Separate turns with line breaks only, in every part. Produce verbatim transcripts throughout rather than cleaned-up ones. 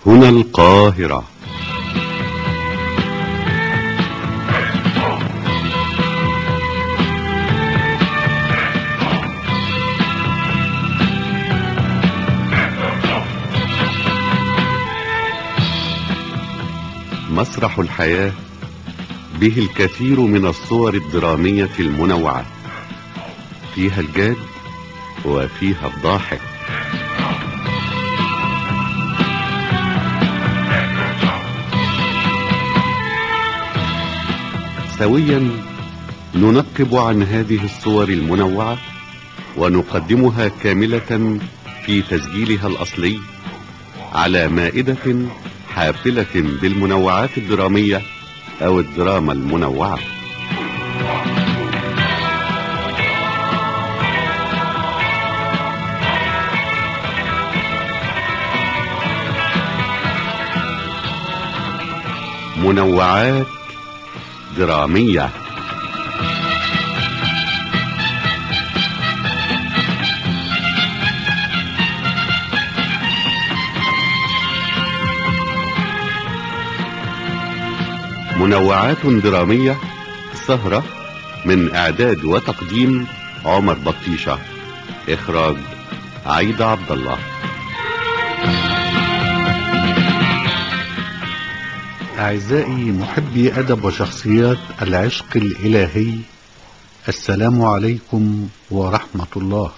هنا القاهرة. مسرح الحياة به الكثير من الصور الدرامية المنوعة، فيها الجاد وفيها الضاحك. سويا ننقب عن هذه الصور المنوعة ونقدمها كاملة في تسجيلها الأصلي على مائدة حافلة بالمنوعات الدرامية أو الدراما المنوعة. منوعات درامية. منوعات درامية، سهرة من إعداد وتقديم عمر بطيشة، إخراج عايدة عبد الله.
أعزائي محبي أدب وشخصيات العشق الإلهي، السلام عليكم ورحمة الله.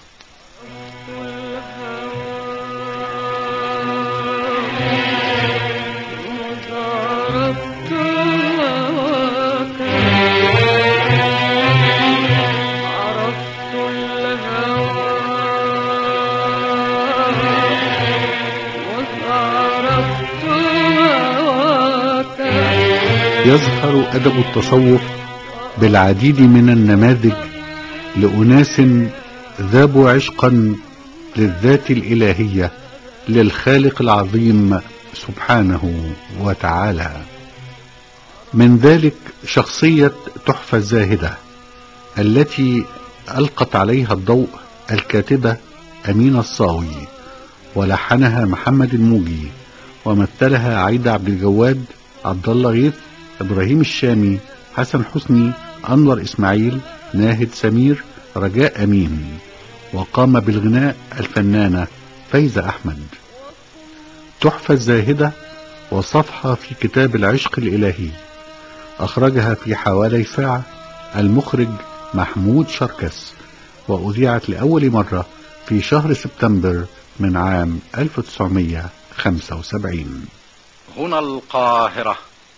يظهر أدب التصوف بالعديد من النماذج لأناس ذابوا عشقا للذات الإلهية للخالق العظيم سبحانه وتعالى. من ذلك شخصية تحفة الزاهدة التي ألقت عليها الضوء الكاتبة أمينة الصاوي، ولحنها محمد الموجي، ومثلها عايدة عبد الجواد، عبد الله غيث، إبراهيم الشامي، حسن حسني، أنور إسماعيل، ناهد سمير، رجاء أمين، وقام بالغناء الفنانة فايزة أحمد. تحفة الزاهدة وصفحة في كتاب العشق الإلهي، أخرجها في حوالي ساعة المخرج محمود شركس، وأذيعت لأول مرة في شهر سبتمبر من عام ألف وتسعمائة وخمسة وسبعين.
هنا القاهرة،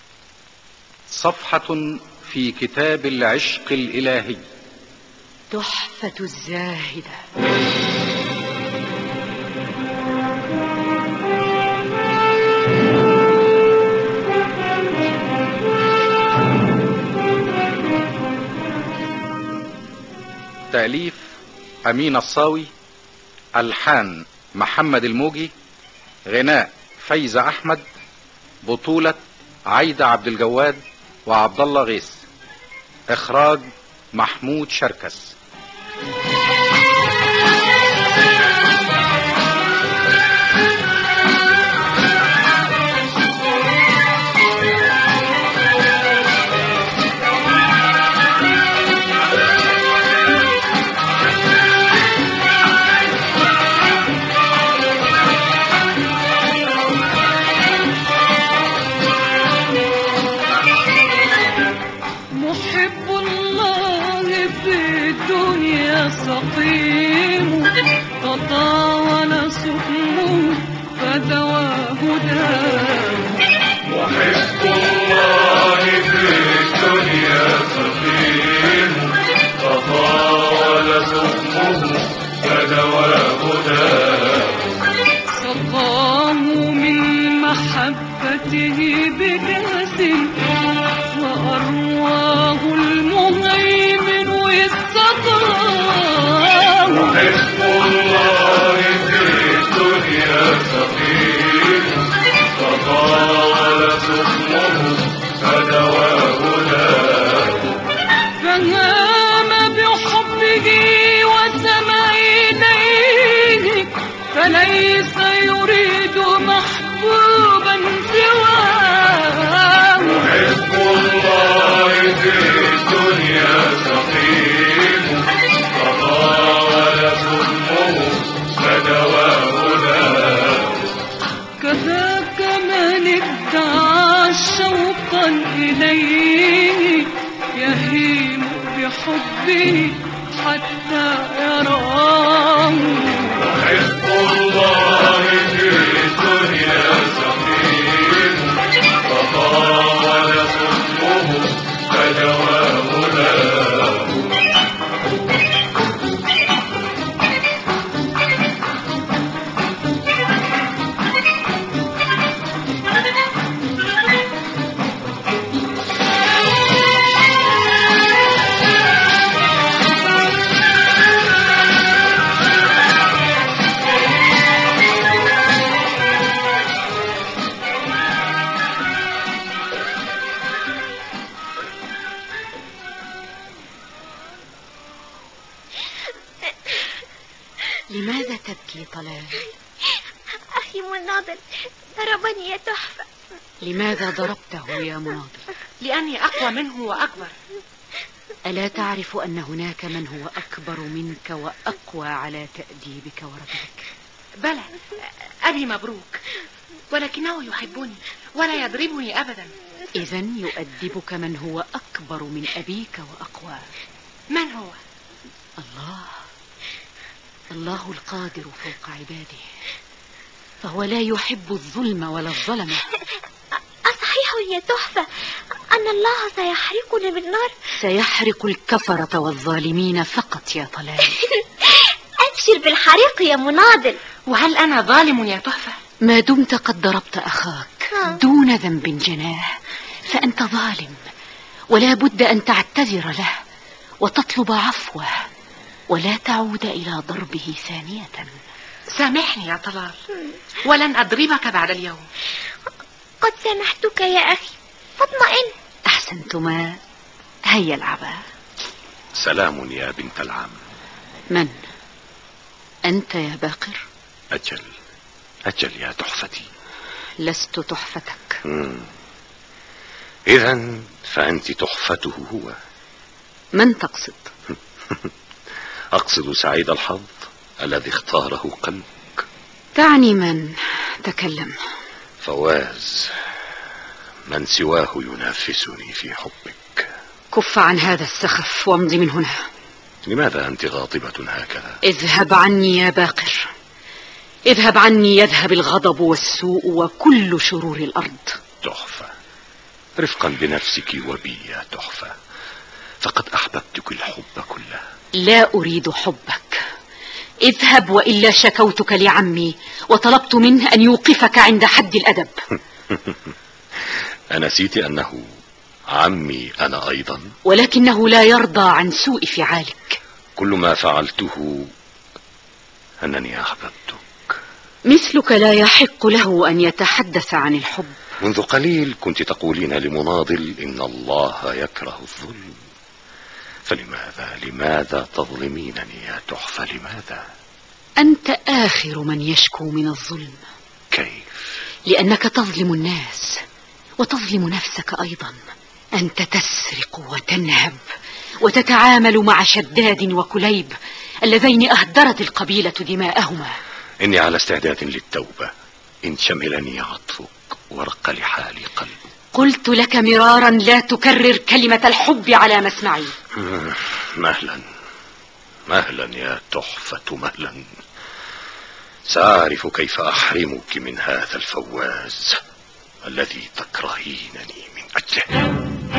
صفحة في كتاب العشق الإلهي.
تحفة الزاهدة.
تأليف أمين الصاوي، ألحان محمد الموجي، غناء فايزة أحمد، بطولة عايدة عبد الجواد وعبد الله غيث، إخراج محمود شركس.
سقيم تطاول سقمه فدواه داء.
محب الله في الدنيا سقيم تطاول سقمه فدواه داء.
سقاه من محبته بكأس وأرواه المهيمن والسقاه.
محب الله في الدنيا سقيم تطاول سقمه فدواه داء.
فهام بحبه وسمع إليه فليس يريد محبوبا وذاك من ادعى شوقا إليه يهيم بحبه حتى يراه.
حزب الله في الدنيا سقيم فطال سقمه فدواه له.
لماذا تبكي طلال؟
أخي مناضل ضربني يا تحفة.
لماذا ضربته يا مناضل؟
لأني أقوى منه وأكبر.
ألا تعرف أن هناك من هو أكبر منك وأقوى على تأديبك وردك؟
بلى، أبي مبروك، ولكنه يحبني ولا يضربني أبدا.
إذن يؤدبك من هو أكبر من أبيك وأقوى.
من هو؟
الله. الله القادر فوق عباده، فهو لا يحب الظلم ولا الظلمة.
أصحيح يا تحفة أن الله سيحرقنا بالنار؟
سيحرق الكفرة والظالمين فقط يا طلال.
أبشر بالحريق يا مناضل.
وهل أنا ظالم يا تحفة؟
ما دمت قد ضربت أخاك دون ذنب جناه فأنت ظالم، ولا بد أن تعتذر له وتطلب عفوه ولا تعود إلى ضربه ثانية.
سامحني يا طلال، ولن أضربك بعد اليوم.
قد سامحتك يا أخي فاطمئن.
أحسنتما، هيا العبا.
سلام يا بنت العم.
من أنت يا باقر؟
أجل أجل يا تحفتي.
لست تحفتك.
إذن فأنت تحفته هو.
من تقصد؟
أقصد سعيد الحظ الذي اختاره قلبك.
تعني من؟ تكلم.
فواز، من سواه ينافسني في حبك.
كف عن هذا السخف وامضي من هنا.
لماذا أنت غاضبة هكذا؟
اذهب عني يا باقر، اذهب عني يذهب الغضب والسوء وكل شرور الأرض.
تحفة، رفقا بنفسك وبي يا تحفة، فقد أحببتك الحب كله.
لا أريد حبك، اذهب وإلا شكوتك لعمي وطلبت منه أن يوقفك عند حد الأدب.
أنسيت أنه عمي أنا أيضا؟
ولكنه لا يرضى عن سوء فعالك.
كل ما فعلته أنني أحببتك.
مثلك لا يحق له أن يتحدث عن الحب.
منذ قليل كنت تقولين لمناضل إن الله يكره الظلم، فلماذا لماذا تظلمينني يا تحفة؟ لماذا؟
أنت آخر من يشكو من الظلم.
كيف؟
لأنك تظلم الناس وتظلم نفسك أيضا. أنت تسرق وتنهب وتتعامل مع شداد وكليب اللذين أهدرت القبيلة دماءهما.
إني على استعداد للتوبة إن شملني عطفك ورق لحالي قلبي.
قلت لك مرارا لا تكرر كلمة الحب على مسمعي.
مهلا مهلا يا تحفة، مهلا. سأعرف كيف أحرمك من هذا الفواز الذي تكرهينني من أجله.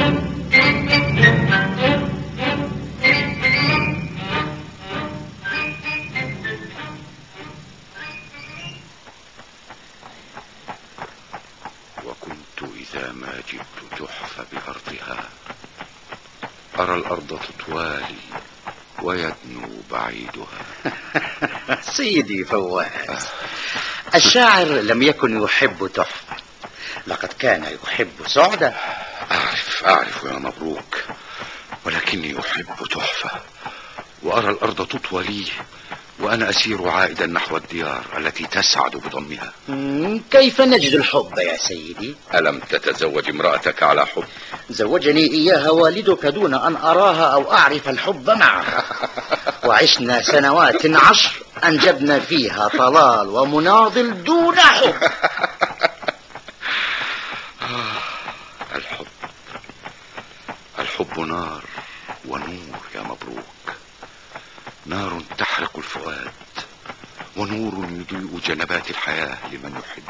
وكنت إذا ما جئت تحفة بأرضها أرى الأرض تطوالي ويدنو بعيدها.
سيدي فواز، الشاعر لم يكن يحب تحفة، لقد كان يحب سعدة.
أعرف أعرف يا مبروك، ولكني أحب تحفة وأرى الأرض تطوى لي وأنا أسير عائدا نحو الديار التي تسعد بضمها.
كيف نجد الحب يا سيدي؟
ألم تتزوج امرأتك على حب؟
زوجني إياها والدك دون أن أراها أو أعرف الحب معها. وعشنا سنوات عشر أنجبنا فيها طلال ومناضل دون حب.
لذات الحياة لمن يحب.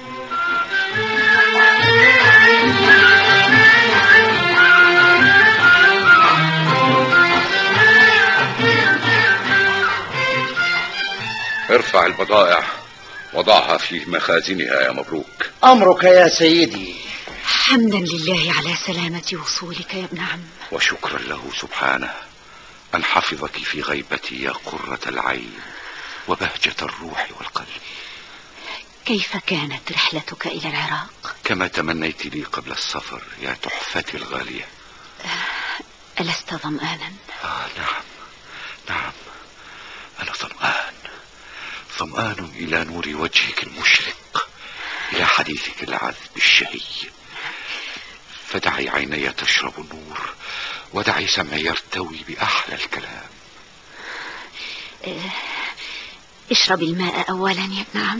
ارفع البضائع وضعها في مخازنها يا مبروك.
أمرك يا سيدي.
حمدا لله على سلامة وصولك يا ابن عم.
وشكرا له سبحانه أن حفظك في غيبتي يا قرة العين وبهجة الروح والقلب.
كيف كانت رحلتك إلى العراق؟
كما تمنيت لي قبل السفر يا تحفتي الغالية.
ألست ظمآنا؟
آه نعم نعم، أنا ظمآن ظمآن إلى نور وجهك المشرق، إلى حديثك العذب الشهي. فدعي عيني تشرب النور ودعي سمعي يرتوي بأحلى الكلام.
اشرب الماء أولا يا ابن عم.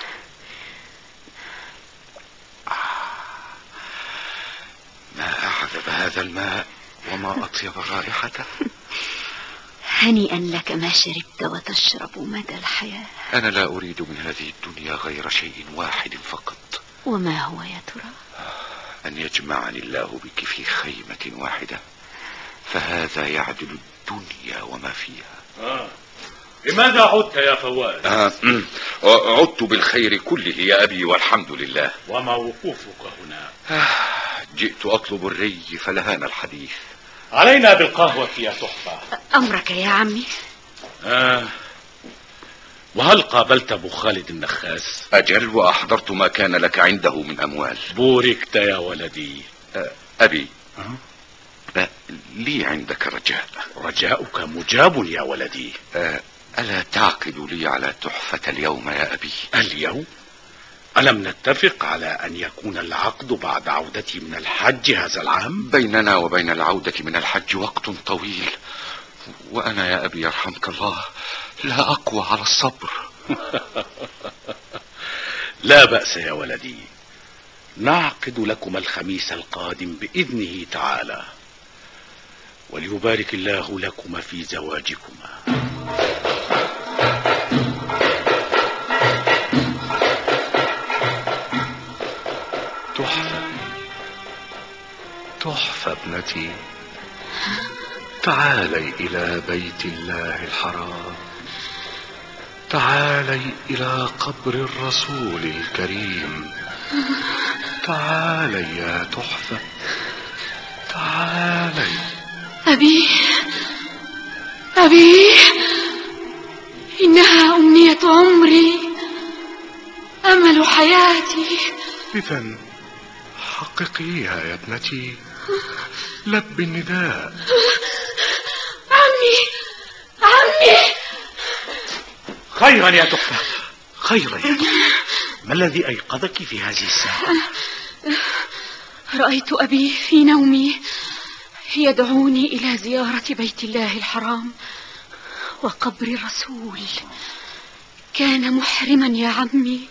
ما أعذب هذا الماء وما أطيب رائحته.
هنيئا لك ما شربت وتشرب مدى الحياة.
أنا لا أريد من هذه الدنيا غير شيء واحد فقط.
وما هو يا ترى؟
أن يجمعني الله بك في خيمة واحدة، فهذا يعدل الدنيا وما فيها.
آه. لماذا عدت يا فواز؟
آه. عدت بالخير كله يا أبي والحمد لله.
وما وقوفك هنا؟
آه. جئت أطلب الري فلهان الحديث.
علينا بالقهوة يا تحفة.
أمرك يا عمي.
آه. وهل قابلت أبو خالد النخاس؟
أجل، وأحضرت ما كان لك عنده من أموال.
بوركت يا ولدي.
آه. أبي أه؟ آه. لي عندك رجاء.
رجاؤك مجاب يا ولدي.
آه. ألا تعقد لي على تحفة اليوم يا أبي؟
اليوم؟ ألم نتفق على أن يكون العقد بعد عودتي من الحج هذا العام؟
بيننا وبين العودة من الحج وقت طويل، وأنا يا أبي يرحمك الله لا أقوى على الصبر.
لا بأس يا ولدي، نعقد لكم الخميس القادم بإذنه تعالى، وليبارك الله لكما في زواجكما.
تحفة تحفة ابنتي، تعالي إلى بيت الله الحرام، تعالي إلى قبر الرسول الكريم، تعالي يا تحفة تعالي.
أبي أبي إنها أمنية عمري، أمل حياتي.
إذن حققيها يا ابنتي، لبي النداء.
عمي عمي.
خيرا يا تحفة، خيرا يا تحفة. ما الذي أيقظك في هذه الساعة؟
رأيت أبي في نومي يدعوني إلى زيارة بيت الله الحرام وقبر الرسول. كان محرما يا عمي،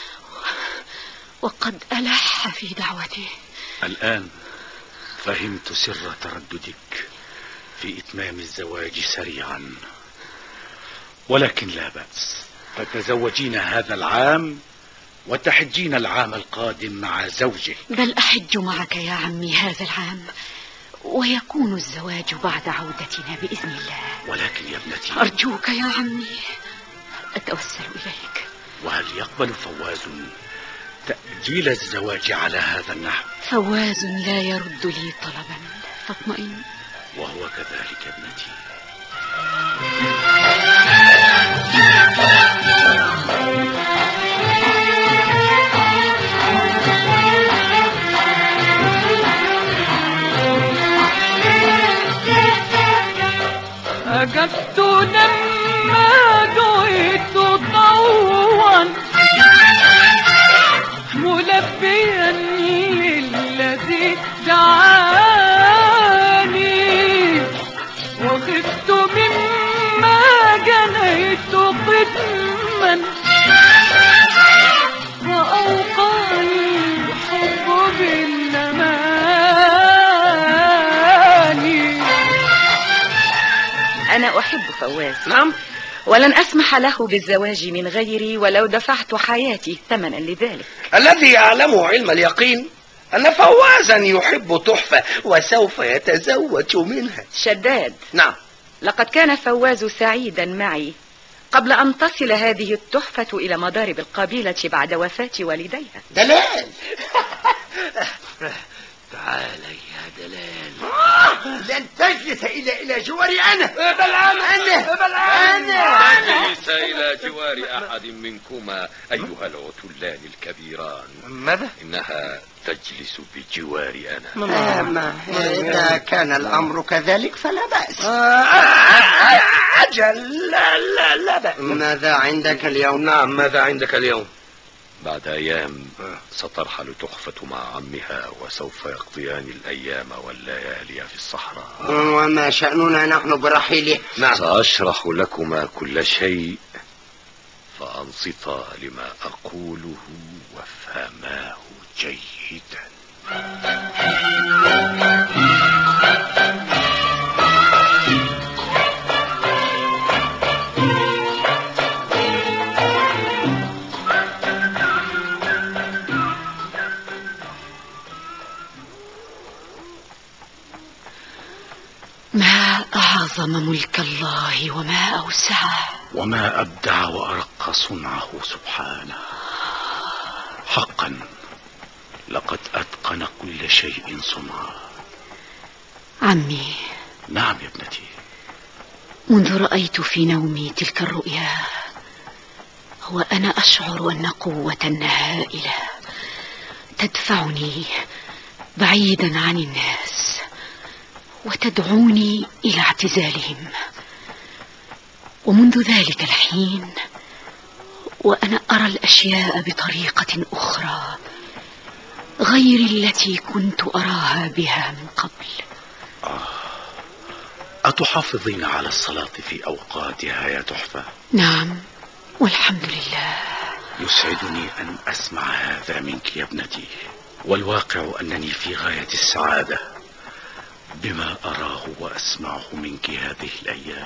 وقد ألح في دعوته.
الآن فهمت سر ترددك في إتمام الزواج سريعا، ولكن لا بأس، فتزوجين هذا العام وتحجين العام القادم مع زوجك.
بل أحج معك يا عمي هذا العام، ويكون الزواج بعد عودتنا بإذن الله.
ولكن يا ابنتي،
أرجوك يا عمي، أتوسل إليك.
وهل يقبل فواز تأجيل الزواج على هذا النحو؟
فواز لا يرد لي طلبا، فاطمئن.
وهو كذلك يا ابنتي.
أجبت لما دعيت طوعا ملبيا للذي دعاني، وخفت مما جنيت قدما وأوقعني الحب بالأماني.
أنا أحب فواز.
نعم،
ولن أسمح له بالزواج من غيري ولو دفعت حياتي ثمنا لذلك.
الذي يعلمه علم اليقين أن فوازا يحب تحفة وسوف يتزوج منها.
شداد.
نعم.
لقد كان فواز سعيدا معي قبل أن تصل هذه التحفة إلى مضارب القبيلة بعد وفاة والديها.
دلال. تعالي يا دلال.
لن تجلس إلا إلى جواري أنا.
بل أنا
أنا
بل أنا
تجلس إلى جوار أحد منكما أيها العتلان الكبيران.
ماذا؟
إنها تجلس بجواري أنا.
أما إذا كان الأمر كذلك فلا بأس.
أجل لا لا لا بأس.
ماذا عندك اليوم؟
نعم ماذا عندك اليوم؟
بعد أيام سترحل تحفة مع عمها وسوف يقضيان الأيام والليالي في الصحراء.
وما شأننا نحن برحيله؟
نعم. سأشرح لكما كل شيء فأنصتا لما أقوله وافهماه جيدا.
ما أعظم ملك الله وما أوسعه،
وما أبدع وأرق صنعه سبحانه. حقا لقد أتقن كل شيء صنعه.
عمي.
نعم يا ابنتي.
منذ رأيت في نومي تلك الرؤيا وأنا أشعر أن قوة هائلة تدفعني بعيدا عن الناس وتدعوني إلى اعتزالهم. ومنذ ذلك الحين وأنا أرى الأشياء بطريقة أخرى غير التي كنت أراها بها من قبل.
آه. أتحافظين على الصلاة في أوقاتها يا تحفة؟
نعم والحمد لله.
يسعدني أن أسمع هذا منك يا ابنتي، والواقع أنني في غاية السعادة بما أراه وأسمعه منك هذه الأيام.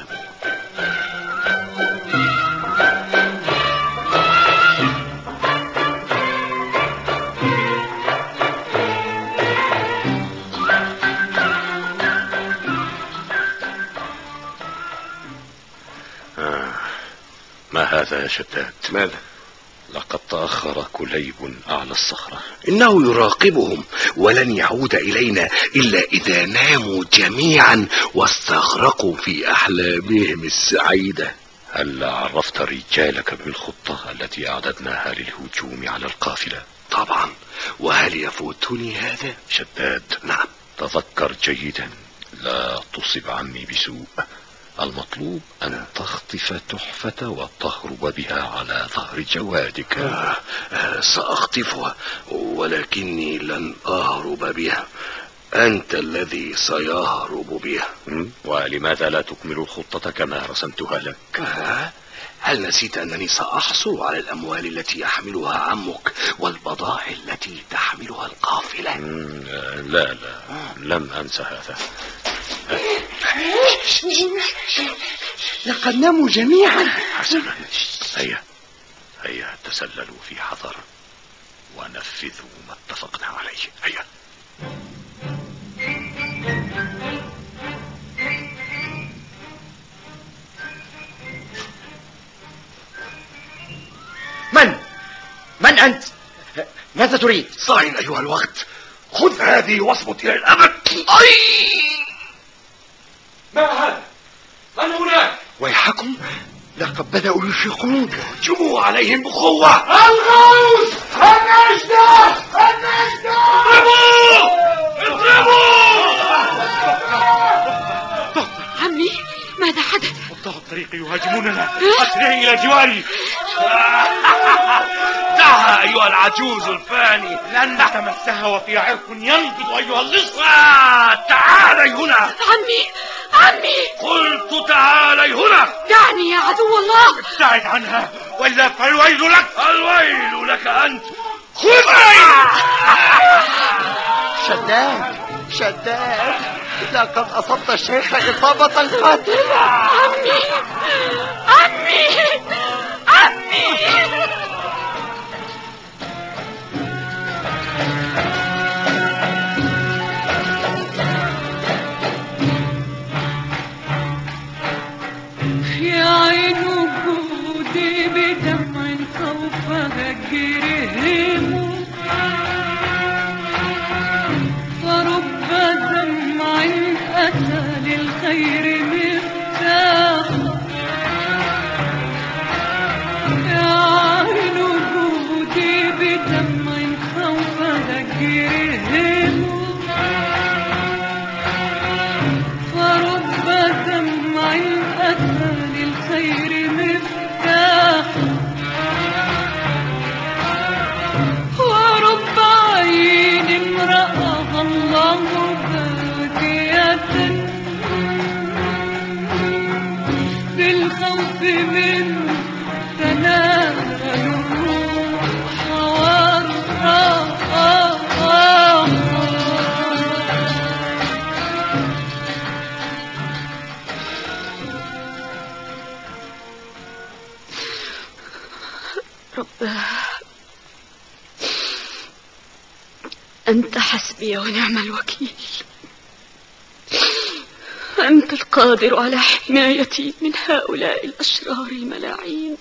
آه. ما هذا يا شتات؟
ماذا؟
لقد تأخر كليب أعلى الصخرة.
إنه يراقبهم ولن يعود إلينا إلا إذا ناموا جميعا واستغرقوا في أحلامهم السعيدة.
هل عرفت رجالك بالخطة التي أعددناها للهجوم على القافلة؟
طبعا. وهل يفوتني هذا؟
شداد.
نعم.
تذكر جيدا لا تصب عمي بسوء. المطلوب أن تخطف تحفة وتهرب بها على ظهر جوادك.
آه آه سأخطفها ولكني لن أهرب بها، أنت الذي سيهرب بها.
ولماذا لا تكمل الخطة كما رسمتها لك؟
آه هل نسيت أنني سأحصل على الأموال التي يحملها عمك والبضائع التي تحملها القافلة؟
لا لا لم أنسى هذا.
لقد ناموا جميعا.
حسنا. هيا هيا تسللوا في حذر ونفذوا ما اتفقنا عليه. هيا.
من؟ من أنت؟ ماذا تريد؟
صاعن أيها الوقت، خذ هذه واصمت إلى الأبد. أي
ما هذا؟ من هناك؟
ويحكم لقد بدأوا يشيقون.
هجموا عليهم بقوة.
الغوث! النجدة! النجدة!
اضربوا! اضربوا!
عمي ماذا حدث؟
قطاع الطريق يهاجموننا. أسرعي إلى جواري.
دعها أيها العجوز الفاني.
لن نتمسها وفي عرق ينبض أيها اللص.
تعالي هنا.
عمي عمي
قلت تعالي هنا.
دعني يا عدو الله.
ابتعد عنها وإلا فالويل لك.
الويل لك أنت. خذني.
شداد شداد لقد أصبت الشيخ إصابة قاتلة.
عمي
عمي عمي يا عين وجودي بدمع سوف هجرهم فرب دمع أتى للخير مفتاح يا عين وجودي بدمع سوف هجرهم فرب دمع أتى للخير مفتاح ورب عين رآها الله باكية بالخوف منه تنال الروح والراحة رباه أنت حسبي ونعم الوكيل. أنت القادر على حمايتي من هؤلاء الأشرار الملاعين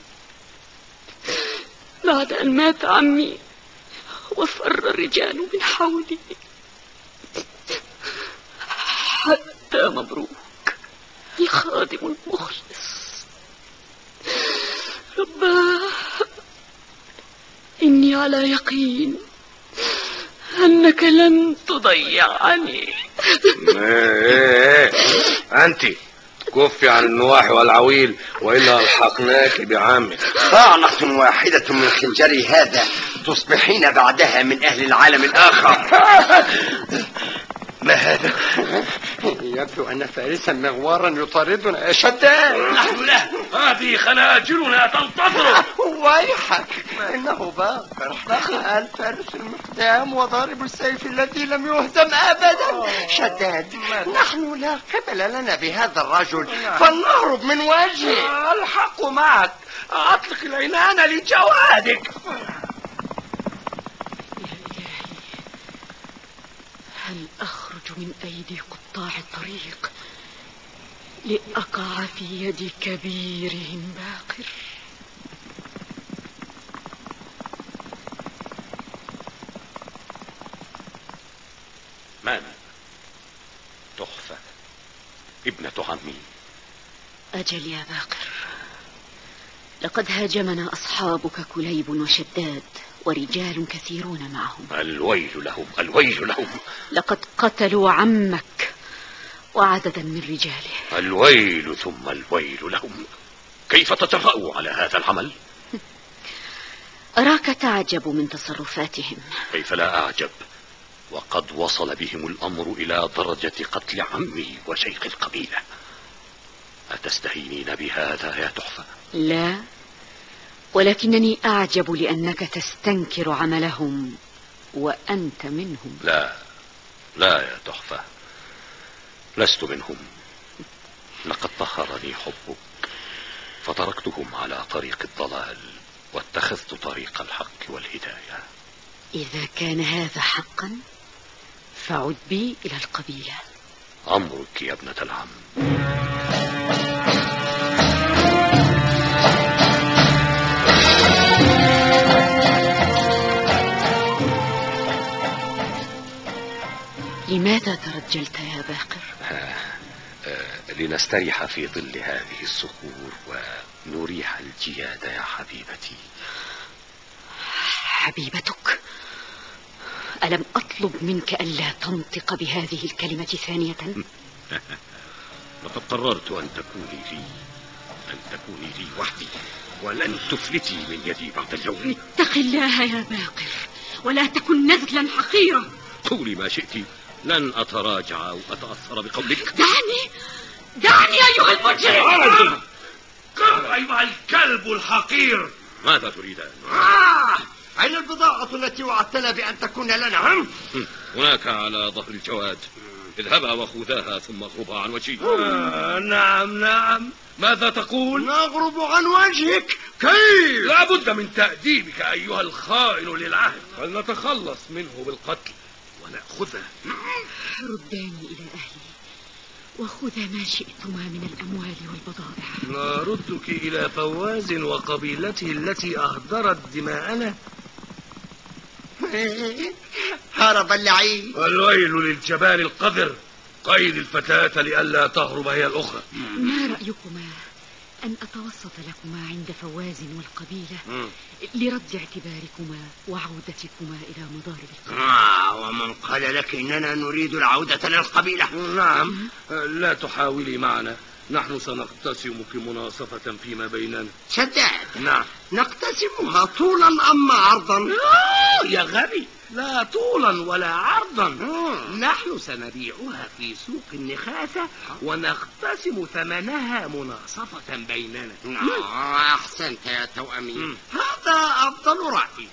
بعد أن مات عمي وفر الرجال من حولي. حتى مبروك الخادم المخلص. رباه إني على يقين أنك لن تضيعني.
ايه انت كفي عن النواحي والعويل والا الحقناك بعامك.
طعنة واحدة من خنجري هذا تصبحين بعدها من اهل العالم الاخر.
ما هذا؟ يبدو ان فارسا مغوارا يطاردنا يا شداد.
نحن له هذه خناجرنا تنتظر.
ويحك انه باقر الفارس المحتام وضارب السيف الذي لم يهزم ابدا. شداد نحن لا قبل لنا بهذا الرجل فلنهرب من وجهه.
الحق معك. اطلق العنان لجوادك.
هل أخرج من أيدي قطاع الطريق لأقع في يد كبيرهم باقر؟
من؟ تحفة ابنة عمي.
أجل يا باقر، لقد هاجمنا أصحابك كليب وشداد ورجال كثيرون معهم.
الويل لهم الويل لهم.
لقد قتلوا عمك وعددا من رجاله.
الويل ثم الويل لهم. كيف تجرؤوا على هذا العمل؟
أراك تعجب من تصرفاتهم.
كيف لا أعجب وقد وصل بهم الأمر إلى درجة قتل عمي وشيخ القبيلة. أتستهينين بهذا يا تحفة؟
لا، ولكنني أعجب لأنك تستنكر عملهم وأنت منهم.
لا لا يا تحفة، لست منهم. لقد طهرني حبك فتركتهم على طريق الضلال واتخذت طريق الحق والهداية.
إذا كان هذا حقا فعد بي إلى القبيلة.
أمرك يا ابنة العم.
لماذا ترجلت يا باقر؟
آه آه لنستريح في ظل هذه الصخور ونريح الجياد يا حبيبتي.
حبيبتك؟ ألم أطلب منك ألا تنطق بهذه الكلمة ثانية؟
لقد قررت أن تكوني لي أن تكوني لي وحدي ولن تفلتي من يدي بعد اليوم.
اتق الله يا باقر ولا تكن نزلا حقيرا.
قولي ما شئت، لن أتراجع أو أتأثر بقولك.
دعني دعني أيها المجرم.
قم أيها الكلب الحقير.
ماذا تريدان؟
آه! أين البضاعة التي وعدتنا بأن تكون لنا؟ هم؟
هناك على ظهر الجواد. اذهبا وخذاها ثم اغربا عن وجهي.
آه نعم نعم ماذا تقول؟
نغرب عن وجهك. كيف؟
لا بد من تأديبك أيها الخائن للعهد، فلنتخلص منه بالقتل ونأخذه.
رداني إلى أهلي وخذا ما شئتما من الأموال والبضائع.
نردك إلى فواز وقبيلته التي أهدرت دماءنا.
هرب اللعين.
والويل للجبان القذر، قيد الفتاة لئلا تهرب هي الأخرى.
ما رأيكما أن أتوسط لكما عند فواز والقبيلة م. لرد اعتباركما وعودتكما إلى مضارب القبيلة؟
آه ومن قال لك إننا نريد العودة للقبيلة؟
نعم. لا تحاولي معنا، نحن سنقتسمك مناصفة فيما بيننا.
شداد.
نعم.
نقتسمها طولا أم عرضا؟
يا غبي، لا طولا ولا عرضا. مم. نحن سنبيعها في سوق النخاسة ونقتسم ثمنها مناصفة بيننا.
آه أحسنت يا توأمي. مم. هذا أفضل رأي.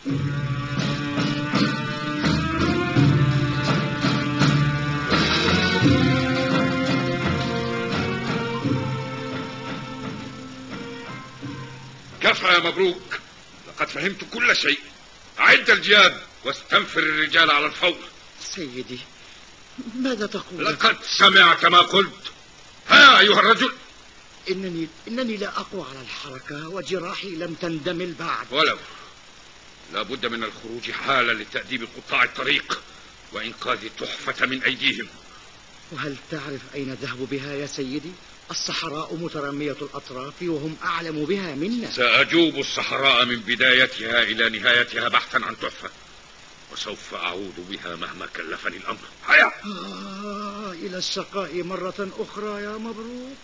كفى يا مبروك، لقد فهمت كل شيء. أعد الجياد واستنفر الرجال على الفور.
سيدي ماذا تقول؟
لقد سمعت ما قلت. ها أيها الرجل.
إنني إنني لا أقوى على الحركة وجراحي لم تندمل بعد.
ولو لا بد من الخروج حالا لتأديب قطاع الطريق وإنقاذ تحفة من أيديهم.
وهل تعرف أين ذهبوا بها يا سيدي؟ الصحراء مترامية الأطراف وهم أعلم بها منا.
سأجوب الصحراء من بدايتها إلى نهايتها بحثا عن تحفة، وسوف أعود بها مهما كلفني الأمر. هيا.
آه إلى الشقاء مرة أخرى يا مبروك.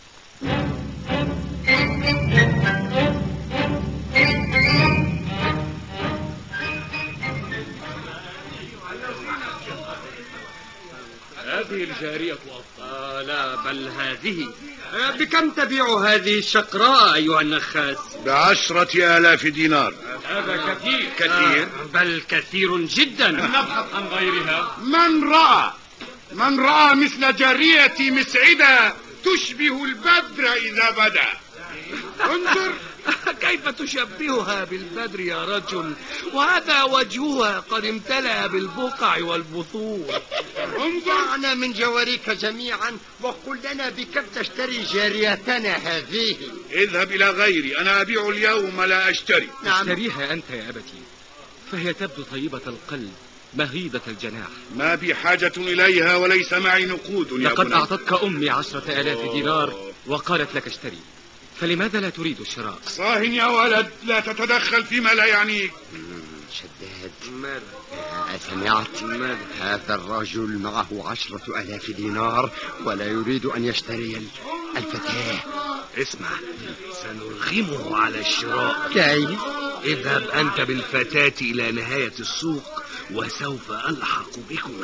هذه الجارية أفضل.
آه لا بل هذه. آه بكم تبيع هذه الشقراء أيها النخاس؟
بعشرة آلاف دينار.
هذا كثير.
كثير
آه بل كثير جدا.
نبحث عن غيرها.
من رأى من رأى مثل جارية مسعدة تشبه البدر إذا بدا. انظر
كيف تشبهها بالبدر يا رجل، وهذا وجهها قد امتلأ بالبقع والبثور.
انظرنا من جواريك جميعا وقل لنا بكم تشتري جاريتنا هذه.
اذهب إلى غيري، أنا أبيع اليوم لا أشتري.
نعم. اشتريها أنت يا أبتي، فهي تبدو طيبة القلب مهيبة الجناح.
ما بي حاجة إليها وليس معي نقود يا
لقد أعطتك أمي عشرة آلاف دينار وقالت لك اشتري، فلماذا لا تريد الشراء؟
صاه يا ولد، لا تتدخل فيما لا يعنيك.
شداد،
ماذا؟
أسمعت؟ ماذا؟ هذا الرجل معه عشرة آلاف دينار ولا يريد أن يشتري الفتاة.
اسمع، سنرغمه على الشراء.
كيف؟
اذهب أنت بالفتاة إلى نهاية السوق وسوف ألحق بكم.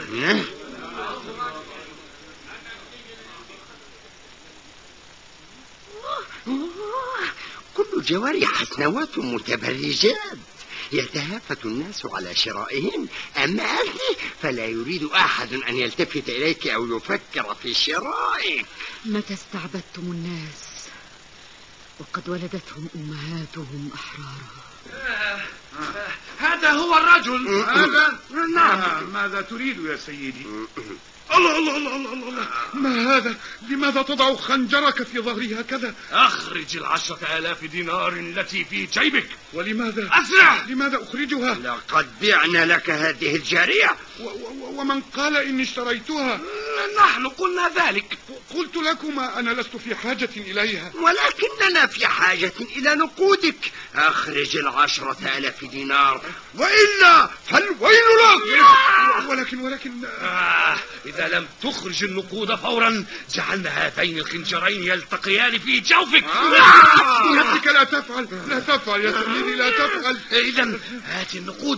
كل جواري حسنوات متبرجات، يتهافت الناس على شرائهن. أما أنت فلا يريد أحد أن يلتفت إليك أو يفكر في شرائك.
متى استعبدتم الناس وقد ولدتهم أمهاتهم أحرارا؟
هذا هو الرجل.
هذا؟ نعم. ماذا تريد يا سيدي؟ الله الله الله الله الله، ما هذا؟ لماذا تضع خنجرك في ظهري هكذا؟
أخرج العشرة آلاف دينار التي في جيبك.
ولماذا؟
أسرع!
لماذا أخرجها؟
لقد بعنا لك هذه الجارية.
ومن قال إني اشتريتها؟
نحن قلنا ذلك.
قلت لكما أنا لست في حاجة إليها.
ولكننا في حاجة إلى نقودك. أخرج العشرة آلاف دينار وإلا فالويل لك.
ولكن ولكن
آه إذا لم تخرج النقود فورا جعلنا هذين الخنجرين يلتقيان في جوفك.
آه. بيدك لا تفعل، لا تفعل يا سيدي، لا تفعل.
إذا هات النقود.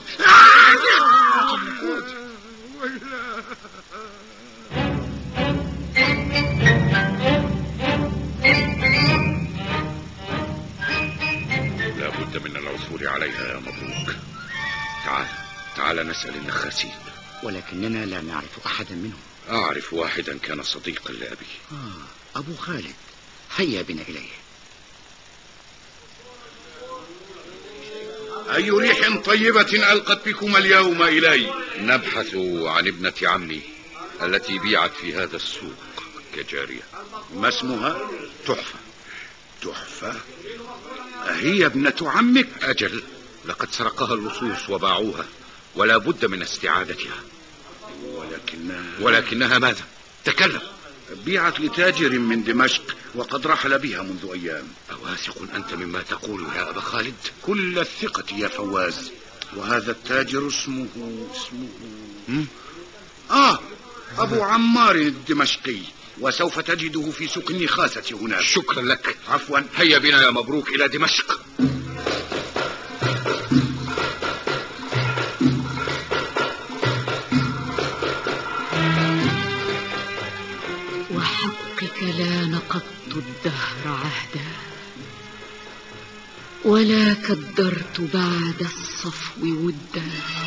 لا بد من العثور عليها يا مبروك. تعال تعال نسأل النخاسين.
ولكننا لا نعرف أحدا منهم.
أعرف واحدا كان صديقا لأبي.
آه أبو خالد، هيا بنا إليه.
أي ريح طيبة ألقت بكم اليوم إلي؟
نبحث عن ابنة عمي التي بيعت في هذا السوق كجارية.
ما اسمها؟
تحفة.
تحفة؟ أهي ابنة عمك؟
أجل، لقد سرقها اللصوص وباعوها ولا بد من استعادتها.
ولكنها
ولكنها ماذا؟ تكلم.
بيعت لتاجر من دمشق وقد رحل بها منذ أيام.
أواثق أنت مما تقول يا أبا خالد؟
كل الثقة يا فواز. وهذا التاجر اسمه اسمه م? آه أبو عمار الدمشقي، وسوف تجده في سوق النخاسة هناك.
شكرا لك.
عفوا.
هيا بنا يا مبروك إلى دمشق.
وحقك لا نقضت الدهر عهدا، ولا كدرت بعد الصفو ودا.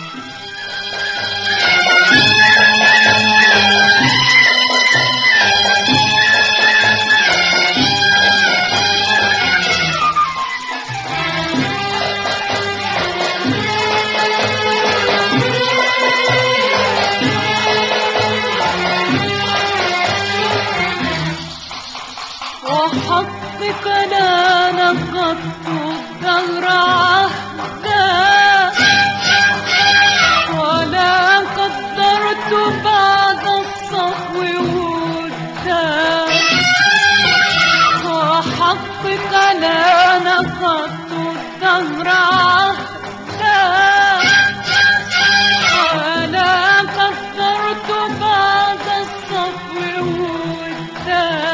وحقك لا نقضت الدهر عهدا، ولا قدرت بعد الصفو ودا. وحقك لا نقضت الدهر عهدا، ولا قدرت بعد الصفو ودا.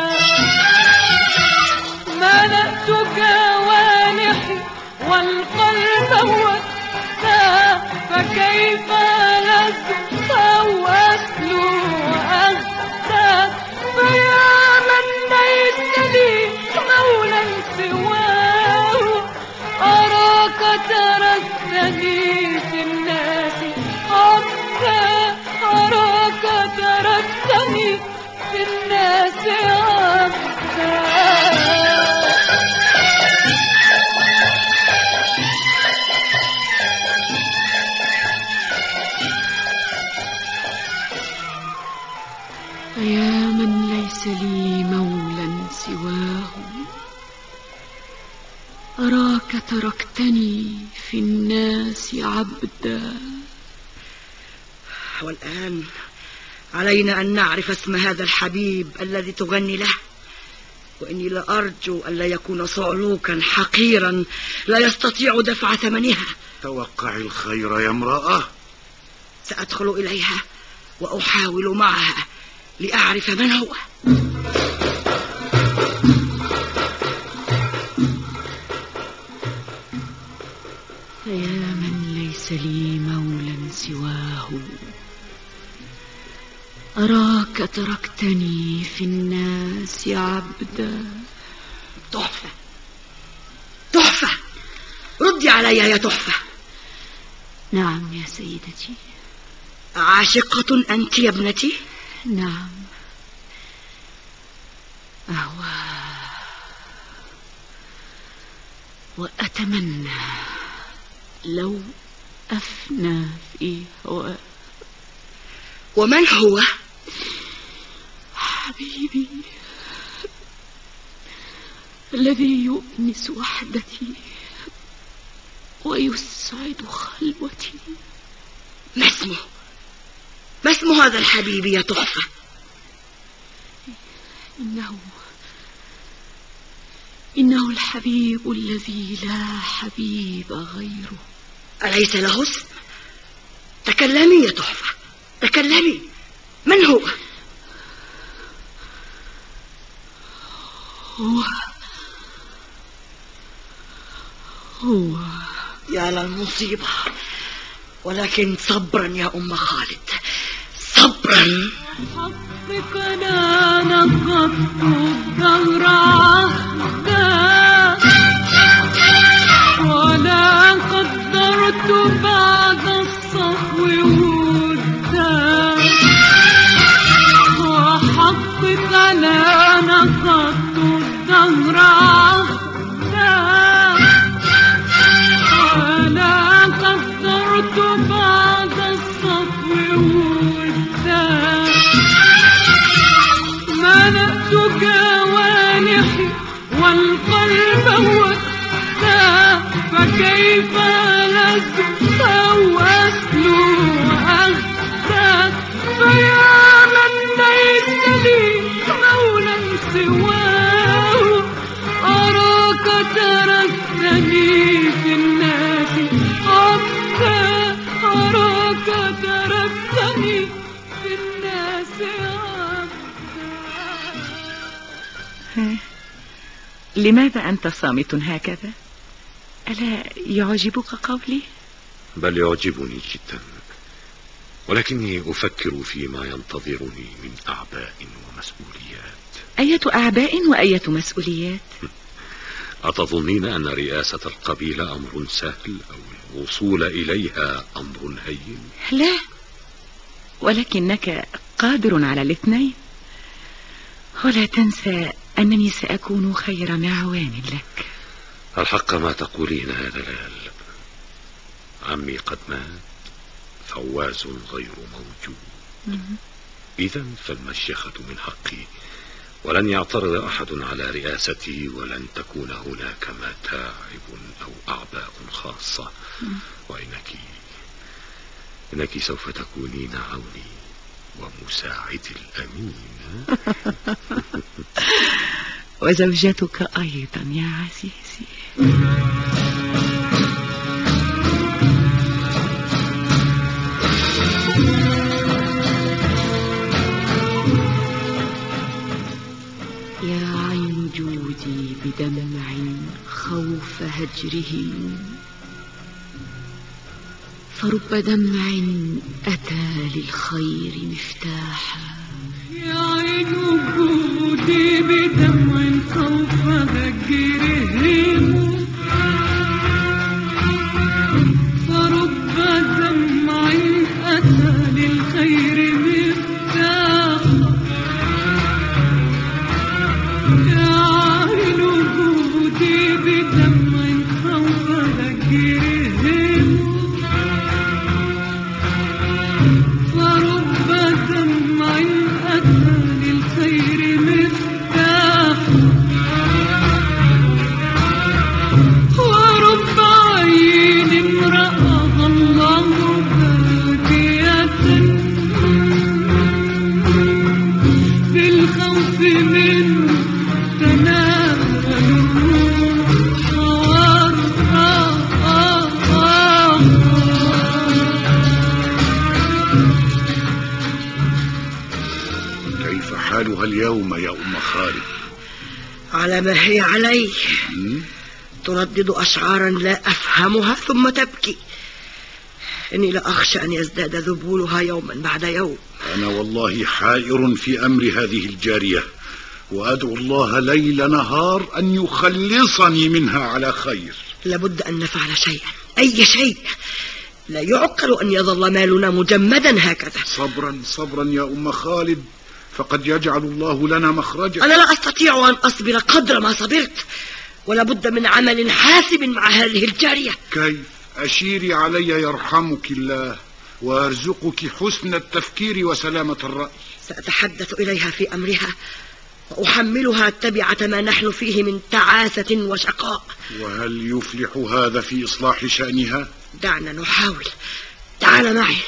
ملأت جوانحي والقلب ودا، فكيف لست وأسلو وأهدى. فيا من ليس لي مولى سواه، أراك تركتني في الناس عبدا. أراك تركتني في الناس عبدا.
يا من ليس لي مولى سواه، أراك تركتني في الناس عبدا.
والآن علينا أن نعرف اسم هذا الحبيب الذي تغني له، وإني لأرجو ألا يكون صعلوكا حقيرا لا يستطيع دفع ثمنها.
توقعي الخير يا امرأة.
سأدخل إليها وأحاول معها لأعرف من هو.
يا من ليس لي مولى سواه، أراك تركتني في الناس عبدا.
تحفة تحفة، ردي علي يا تحفة.
نعم يا سيدتي.
عاشقة أنت يا ابنتي؟
نعم. أهوى وأتمنى لو أفنى في هواه.
ومن هو؟
حبيبي الذي يؤنس وحدتي ويسعد خلوتي.
ما اسمه؟ ما اسم هذا الحبيب يا تحفة؟
إنه إنه الحبيب الذي لا حبيب غيره.
أليس له اسم؟ تكلمي يا تحفة، تكلمي. من هو؟
هو هو
يا للمصيبة. ولكن صبرا يا أم خالد، صبرا.
حقك لا نقضت الدهر عهدا، ولا قدرت بعد الصفو ودا. وحقك لا نقضت الدهر عهدا، ولا
والذات ملأت جوانحي والقلب وسع فكيف لست أو أسلو وأغتاب فيا من ليس لي مولى سواه أراك تركتني في الناس عبدا أراك تركتني في الناس
عبدا. لماذا أنت صامت هكذا؟ ألا يعجبك قولي؟
بل يعجبني جدا، ولكني أفكر فيما ينتظرني من أعباء ومسؤوليات.
أية أعباء وأية مسؤوليات؟
أتظنين أن رئاسة القبيلة أمر سهل أو الوصول إليها أمر هين؟
لا، ولكنك قادر على الاثنين. ولا تنسى أنني سأكون خير معوان لك.
الحق ما تقولين يا دلال. عمي قد مات، فواز غير موجود. إذن فالمشيخة من حقي، ولن يعترض أحد على رئاستي، ولن تكون هناك متاعب أو أعباء خاصة. وإنك إنك سوف تكونين عوني ومساعدي الأمين.
وزوجتك أيضا يا عزيزي. يا عين جودي بدمع خوف هجره، فرب دمع أتى للخير مفتاحا.
يا عين جودي بدمع خوف هجره، فرب دمع أتى للخير مفتاحا. يا عين جودي بدمع خوف هجره، فرب دمع أتى للخير مفتاح. ورب عين رآها الله باكية بالخوف منه تنال الروح والراحة.
كيف حالها اليوم يا أم خالد؟
على ما هي عليه، تردد أشعارا لا أفهمها ثم تبكي. إني لأخشى أن يزداد ذبولها يوما بعد يوم.
أنا والله حائر في أمر هذه الجارية، وأدعو الله ليل نهار أن يخلصني منها على خير.
لابد أن نفعل شيئا، أي شيء. لا يعقل أن يظل مالنا مجمدا هكذا.
صبرا صبرا يا أم خالد، فقد يجعل الله لنا مخرجا.
أنا لا أستطيع أن أصبر قدر ما صبرت، ولا بد من عمل حاسب مع هذه الجارية.
كيف؟ أشيري علي يرحمك الله، وأرزقك حسن التفكير وسلامة الرأي.
سأتحدث إليها في أمرها، وأحملها تبعة ما نحن فيه من تعاسة وشقاء.
وهل يفلح هذا في إصلاح شأنها؟
دعنا نحاول. تعال معي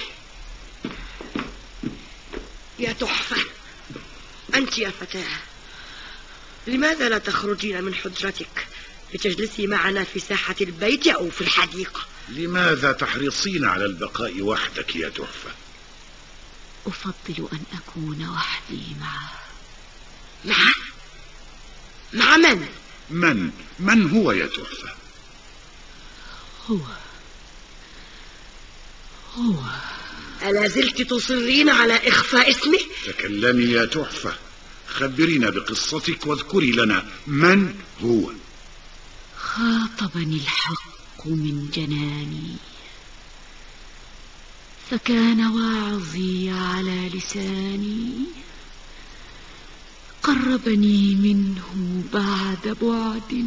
يا تحفة. أنت يا فتاة، لماذا لا تخرجين من حجرتك لتجلسي معنا في ساحة البيت أو في الحديقة؟
لماذا تحرصين على البقاء وحدك يا تحفة؟
أفضل أن أكون وحدي معه.
مع مع من؟
من من هو يا تحفة؟
هو هو
ألا زلت تصرين على إخفاء اسمه؟
تكلمي يا تحفة، خبرينا بقصتك واذكري لنا من هو.
خاطبني الحق من جناني، فكان وعظي على لساني. قربني منه بعد بعد.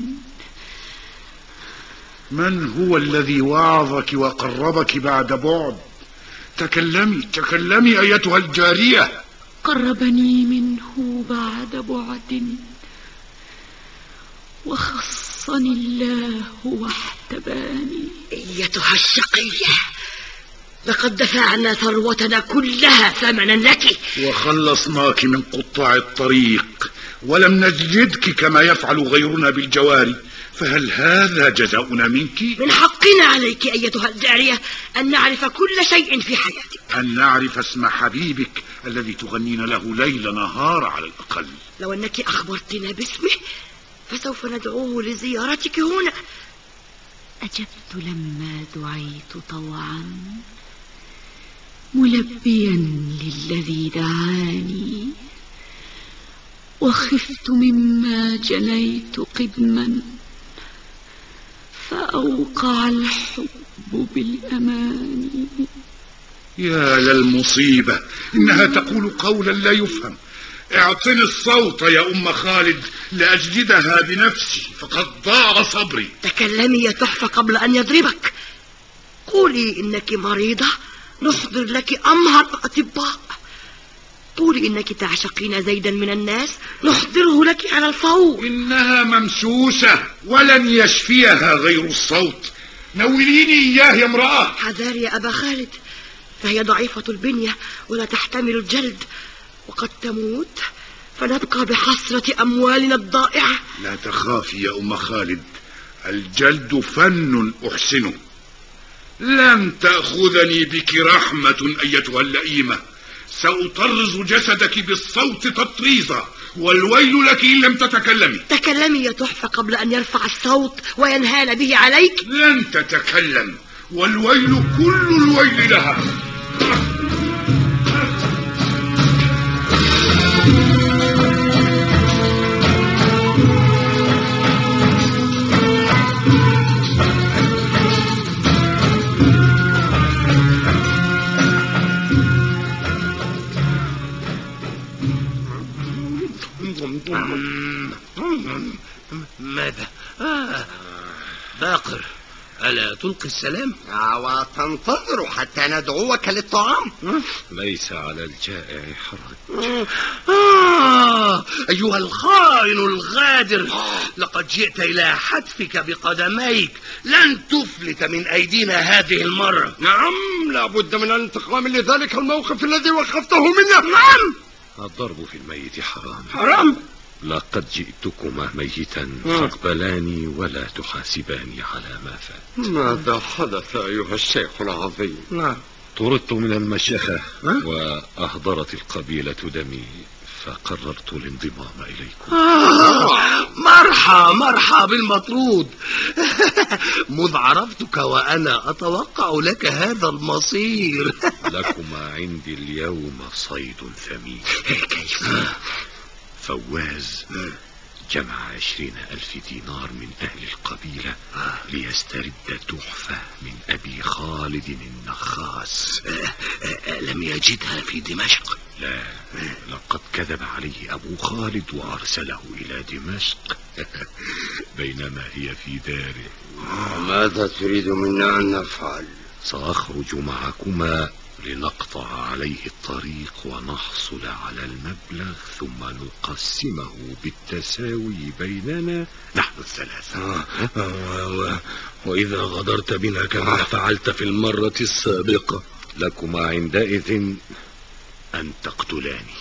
من هو الذي وعظك وقربك بعد بعد؟ تكلمي تكلمي أيتها الجارية.
قربني منه بعد بعد، وخصني الله واحتباني.
أيتها الشقية، لقد دفعنا ثروتنا كلها ثمنا لك،
وخلصناك من قطاع الطريق، ولم نجلدك كما يفعل غيرنا بالجواري، فهل هذا جزاؤنا منك؟
من حقنا عليك أيتها الجارية أن نعرف كل شيء في حياتك،
أن نعرف اسم حبيبك الذي تغنين له ليل نهار على الأقل.
لو أنك أخبرتنا باسمه فسوف ندعوه لزيارتك هنا.
أجبت لما دعيت طوعا، ملبيا للذي دعاني، وخفت مما جنيت قدما، فأوقع الحب بالأمان.
يا للمصيبة، إنها تقول قولا لا يفهم. اعطني الصوت يا أم خالد لأجلدها بنفسي، فقد ضاع صبري.
تكلمي يا تحفة قبل أن يضربك. قولي إنك مريضة نحضر لك أمهر الأطباء. قولي إنك تعشقين زيدا من الناس نحضره لك على الفور.
إنها ممسوسة ولن يشفيها غير الصوت. نوليني إياه يا امرأة.
حذار يا أبا خالد، فهي ضعيفة البنية ولا تحتمل الجلد، وقد تموت فنبقى بحسرة أموالنا الضائعة.
لا تخافي يا أم خالد، الجلد فن أحسنه. لن تأخذني بك رحمة أيتها اللئيمة، سأطرز جسدك بالصوت تطريزا، والويل لك إن لم تتكلمي.
تكلمي يا تحفة قبل أن يرفع الصوت وينهال به عليك.
لن تتكلم، والويل كل الويل لها.
ماذا؟ آه. باقر، ألا تلقي السلام؟
وتنتظر حتى ندعوك للطعام؟
ليس على الجائع حرج.
آه. أيها الخائن الغادر، لقد جئت إلى حتفك بقدميك، لن تفلت من أيدينا هذه المرة.
نعم، لابد من الانتقام لذلك الموقف الذي وقفته منا. نعم،
الضرب في الميت حرام.
حرام.
لقد جئتكما ميتا فاقبلاني ولا تحاسباني على ما فات.
ماذا حدث أيها الشيخ العظيم؟
نعم،
طردت من المشيخة وأهدرت القبيلة دمي، فقررت الانضمام إليكم.
آه. مرحى مرحى بالمطرود. مذ عرفتك وأنا أتوقع لك هذا المصير.
لكما عندي اليوم صيد ثمين.
كيف؟
فواز جمع عشرين ألف دينار من أهل القبيلة ليسترد تحفة من أبي خالد النخاس.
لم يجدها في دمشق؟
لا، لقد كذب عليه أبو خالد وأرسله إلى دمشق، بينما هي في داره.
ماذا تريد منا أن نفعل؟
سأخرج معكما لنقطع عليه الطريق ونحصل على المبلغ، ثم نقسمه بالتساوي بيننا نحن الثلاثة.
وإذا غدرت بنا كما فعلت في المرة السابقة؟
لكما عندئذ أن تقتلاني.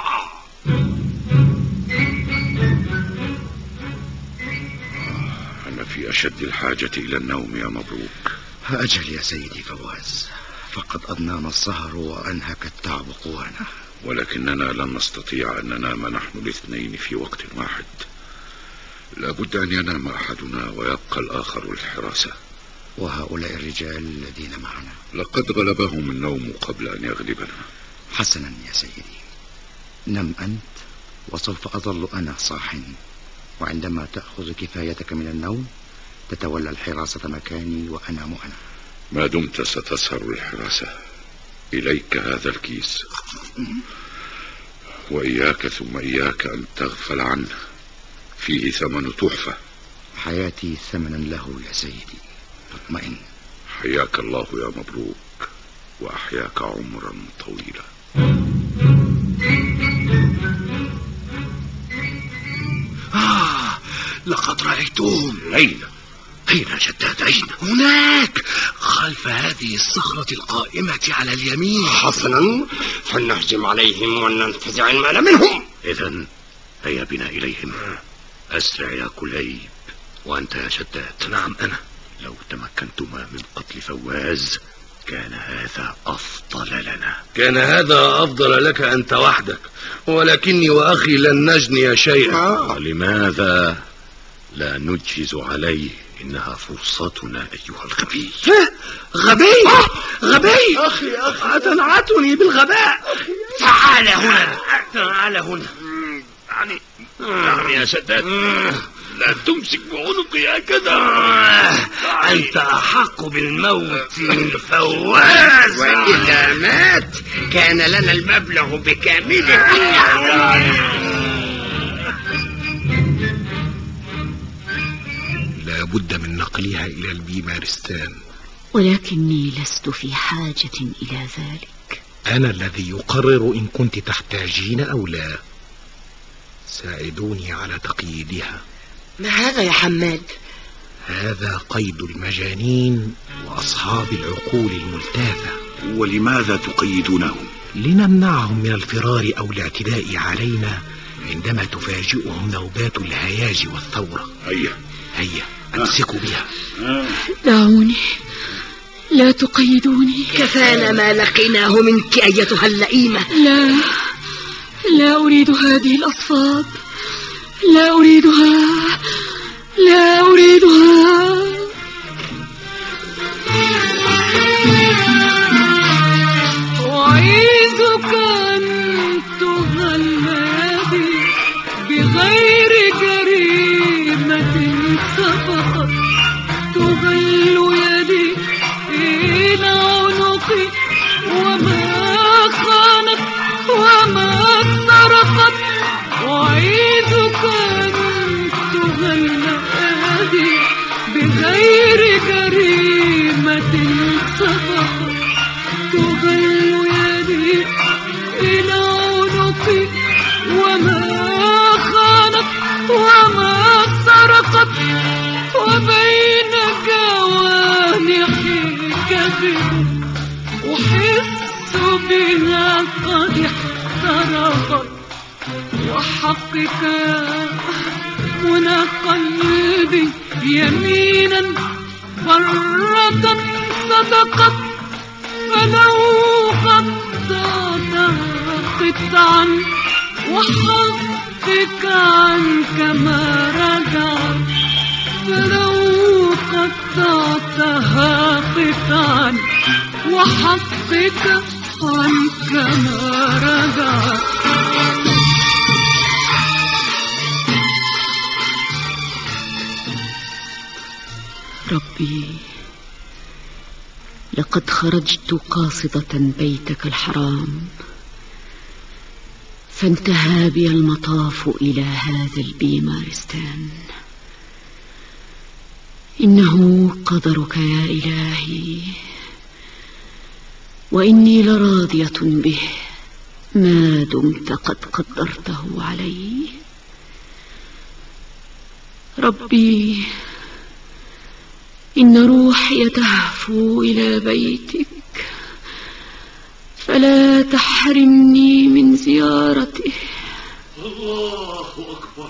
أنا في أشد الحاجة إلى النوم يا مبروك.
أجل يا سيدي فواز، فقد أضنانا السهر وأنهك التعب قوانا،
ولكننا لن نستطيع أن ننام نحن الاثنين في وقت واحد. لابد أن ينام أحدنا ويبقى الآخر للحراسة.
وهؤلاء الرجال الذين معنا
لقد غلبهم النوم قبل أن يغلبنا.
حسنا يا سيدي، نم أنت وسوف أظل أنا صاح، وعندما تأخذ كفايتك من النوم تتولى الحراسة مكاني وأنام أنا.
ما دمت ستسهر الحراسة، إليك هذا الكيس، وإياك ثم إياك أن تغفل عنه، فيه ثمن تحفة.
حياتي ثمنا له يا سيدي، اطمئن.
حياك الله يا مبروك، وأحياك عمرا طويلا.
آه لقد رأيتهم.
أين؟
أين يا شداد؟ أين؟ هناك خلف هذه الصخرة القائمة على اليمين.
حسنا، فلنهجم عليهم وننتزع المال منهم.
إذن هيا بنا إليهم. أسرع يا كليب، وأنت يا شداد.
نعم أنا.
لو تمكنتما من قتل فواز كان هذا أفضل لنا.
كان هذا أفضل لك أنت وحدك، ولكني وأخي لن نجني شيئا.
آه. ولماذا لا نجهز عليه؟ إنها فرصتنا أيها الغبي.
غبي؟ غبي؟ أخي أخي أتنعتني بالغباء. تعال هنا، تعال هنا.
يعني نعم يا شداد، لا تمسك بعنقي هكذا.
أنت أحق بالموت من فواز.
وإذا مات كان لنا المبلغ بكامله.
لا بد من نقلها إلى البيمارستان،
ولكني لست في حاجة إلى ذلك.
أنا الذي يقرر إن كنت تحتاجين أو لا. ساعدوني على تقييدها.
ما هذا يا حماد؟
هذا قيد المجانين وأصحاب العقول الملتافة.
ولماذا تقيدونهم؟
لنمنعهم من الفرار أو الاعتداء علينا عندما تفاجئهم نوبات الهياج والثورة.
هيا
هيا امسكوا بها.
دعوني، لا تقيدوني.
كفانا ما لقيناه منك أيتها اللئيمة.
لا، لا أريد هذه الأصفاد، لا أريدها، لا أريدها. أعيذك أن تهلى بي بغير جريمة سبقت، تغل يدي إلى عنقي وما خانت وما سرقت. أعيذك أن تهلى بي بغير جريمة سبقت، تغل يدي إلى عنقي وما خانت وما سرقت. وبين جوانحي كذب أحس بها قد احترقت. وحقك منى قلبي يمينا فرة صدقت. فلو قطعتها قطعا وحقك عنك ما رجعت. فلو قطعتها قطعا وحقك عنك ما رجعت.
ربي، لقد خرجت قاصدة بيتك الحرام، فانتهى بي المطاف إلى هذا البيمارستان. إنه قدرك يا إلهي، وإني لراضية به ما دمت قد قدرته علي. ربي، إن روحي تهفو إلى بيتك، فلا تحرمني من زيارته.
الله أكبر،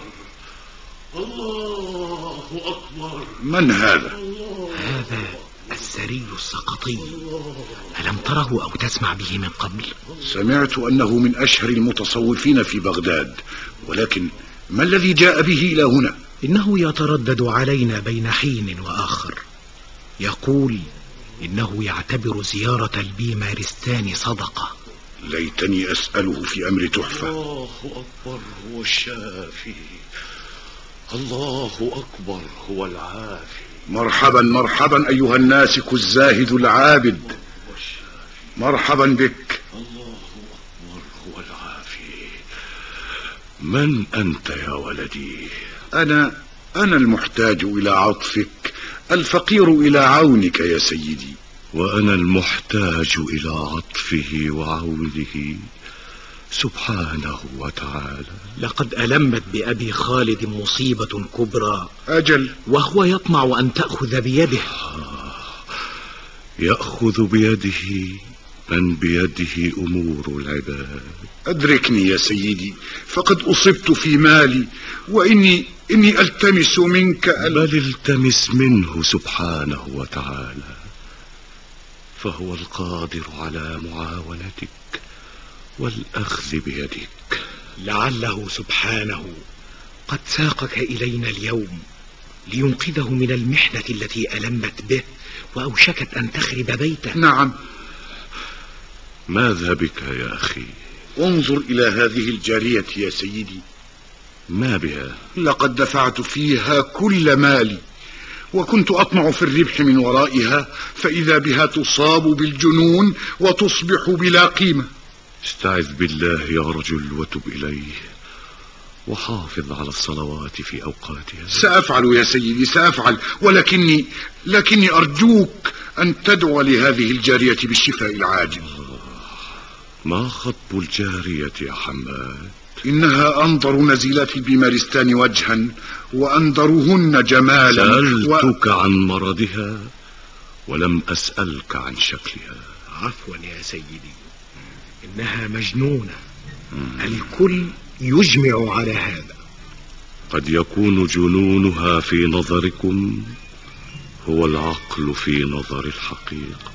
الله أكبر.
من هذا؟
هذا السري السقطي. ألم تره أو تسمع به من قبل؟
سمعت أنه من أشهر المتصوفين في بغداد، ولكن ما الذي جاء به إلى هنا؟
إنه يتردد علينا بين حين وآخر، يقول إنه يعتبر زيارة البيمارستان صدقة.
ليتني أسأله في أمر تحفة.
الله أكبر هو الشافي، الله أكبر هو العافي.
مرحبا مرحبا أيها الناسك الزاهد العابد، مرحبا بك.
الله أكبر هو العافي.
من أنت يا ولدي؟
أنا أنا المحتاج إلى عطفك، الفقير إلى عونك يا سيدي.
وأنا المحتاج إلى عطفه وعونه سبحانه وتعالى.
لقد ألمت بأبي خالد مصيبة كبرى.
أجل.
وهو يطمع أن تأخذ بيده.
يأخذ بيده من بيده أمور العباد.
أدركني يا سيدي، فقد أصبت في مالي، وإني إني ألتمس منك أن...
بل التمس منه سبحانه وتعالى، فهو القادر على معاونتك والأخذ بيدك.
لعله سبحانه قد ساقك إلينا اليوم لينقذه من المحنة التي ألمت به وأوشكت أن تخرب بيته.
نعم.
ماذا بك يا أخي؟
انظر إلى هذه الجارية يا سيدي.
ما بها؟
لقد دفعت فيها كل مالي، وكنت أطمع في الربح من ورائها، فإذا بها تصاب بالجنون وتصبح بلا قيمة.
استعذ بالله يا رجل وتب إليه، وحافظ على الصلوات في أوقاتها.
سأفعل يا سيدي، سأفعل، ولكني لكني أرجوك أن تدعو لهذه الجارية بالشفاء العاجل.
ما خطب الجارية يا حماد؟
إنها أنظر نزيلات البيمارستان وجها، وأنظرهن جمالا.
سألتك و... عن مرضها ولم أسألك عن شكلها.
عفوا يا سيدي، إنها مجنونة. الكل يجمع على هذا.
قد يكون جنونها في نظركم هو العقل في نظر الحقيقة.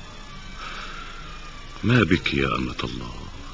ما بك يا أمة الله؟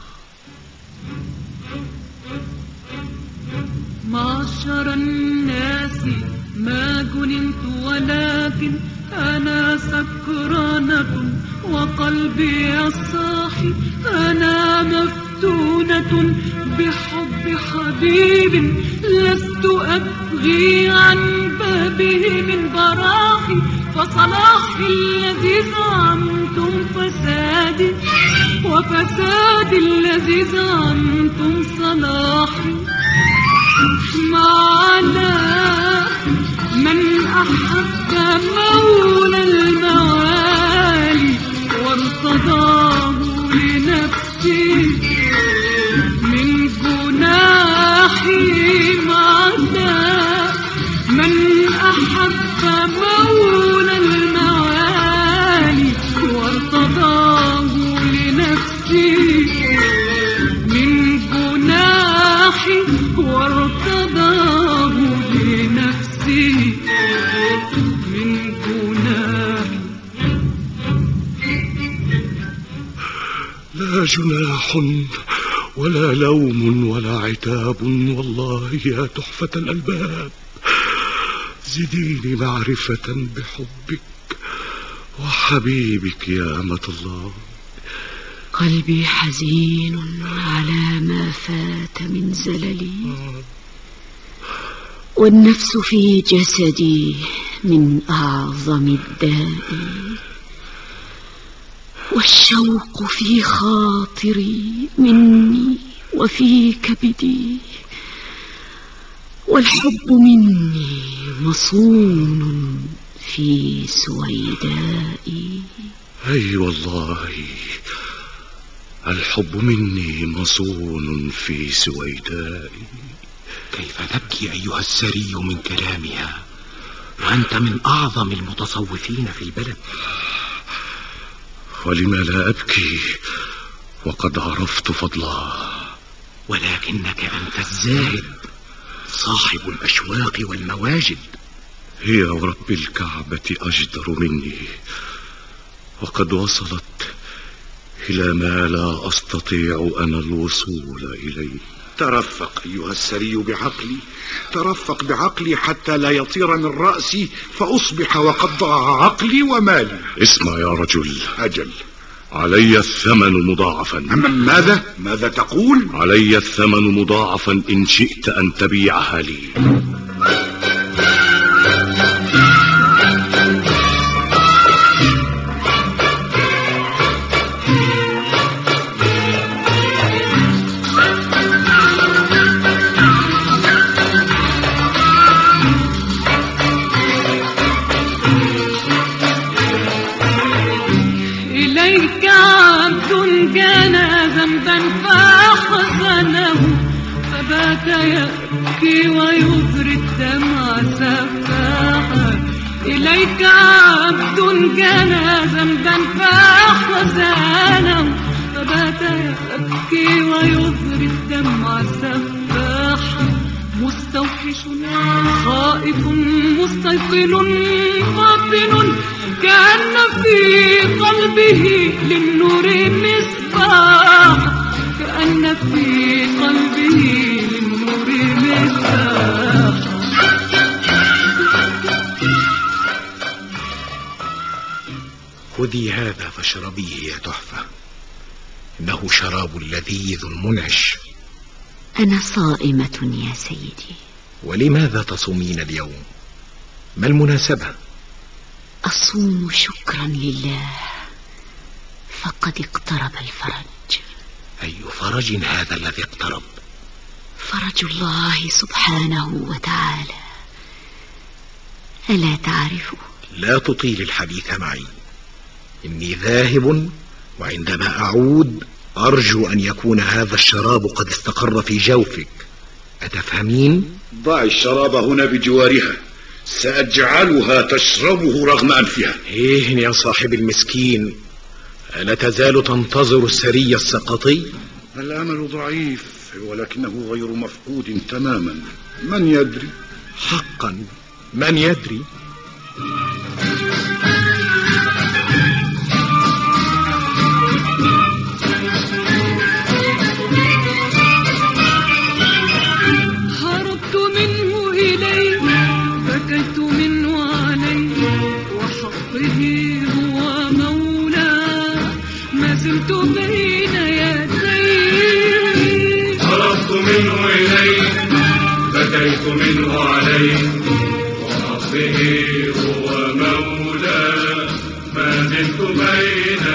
معشر الناس ما جننت، ولكن أنا سكرانة وقلبي الصاحي. أنا مفتونة بحب حبيب لست أبغي عن بابه من براحي. فصلاحي الذي زعمتم فسادي، وفسادي الذي زعمتم صلاحي. معنا من أحب مولى الموالي وارتضاه لنفسي من جناحي. معنا من أحب مولى الموالي وارتضاه لنفسي من جناحي، وارتضاه لنفسي من جناحي.
لا جناح ولا لوم ولا عتاب والله يا تحفة الألباب. زديني معرفة بحبك وحبيبك يا أمة الله.
قلبي حزين على ما فات من زللي، والنفس في جسدي من أعظم الداء، والشوق في خاطري مني وفي كبدي، والحب مني مصون في سويدائي.
أي والله الحب مني مصون في سويدائي.
كيف تبكي أيها السري من كلامها وأنت من أعظم المتصوفين في البلد؟
ولم لا أبكي وقد عرفت فضلها؟
ولكنك أنت الزاهد صاحب الأشواق والمواجد.
هي ورب الكعبة أجدر مني، وقد وصلت إلى ما لا أستطيع أنا الوصول إليه.
ترفق أيها السري بعقلي، ترفق بعقلي حتى لا يطير من رأسي فأصبح وقد ضاع عقلي ومالي.
اسمع يا رجل.
أجل.
علي الثمن مضاعفا.
ماذا؟ ماذا تقول؟
علي الثمن مضاعفا إن شئت أن تبيعها لي.
فبات يبكي ويبري الدمع سفاحا إليك عبد كان ذنبا فأحزانه فبات يبكي ويبري الدمع سفاحا مستوحش خائف مستيقن باطن كأن في قلبه للنور مصباح كأن في قلبه للنور مصباح.
خذي هذا فاشربيه يا تحفة، إنه شراب لذيذ منعش.
أنا صائمة يا سيدي.
ولماذا تصومين اليوم؟ ما المناسبة؟
أصوم شكرا لله فقد اقترب الفرج.
أي فرج هذا الذي اقترب؟
فرج الله سبحانه وتعالى، ألا تعرفه؟
لا تطيل الحديث معي، إني ذاهب، وعندما أعود أرجو أن يكون هذا الشراب قد استقر في جوفك، أتفهمين؟
ضع الشراب هنا بجوارها، سأجعلها تشربه رغم أنفها.
إيه يا صاحب المسكين، ألا تزال تنتظر السري السقطي؟
الأمل ضعيف ولكنه غير مفقود تماما، من يدري؟
حقا من يدري؟
هربت منه إليه بكيت منه عليه وحقه هو مولاه ما زلت بين يديه.
هربت منه إليه بكيت منه عليه وحقه هو مولاه ما زلت بين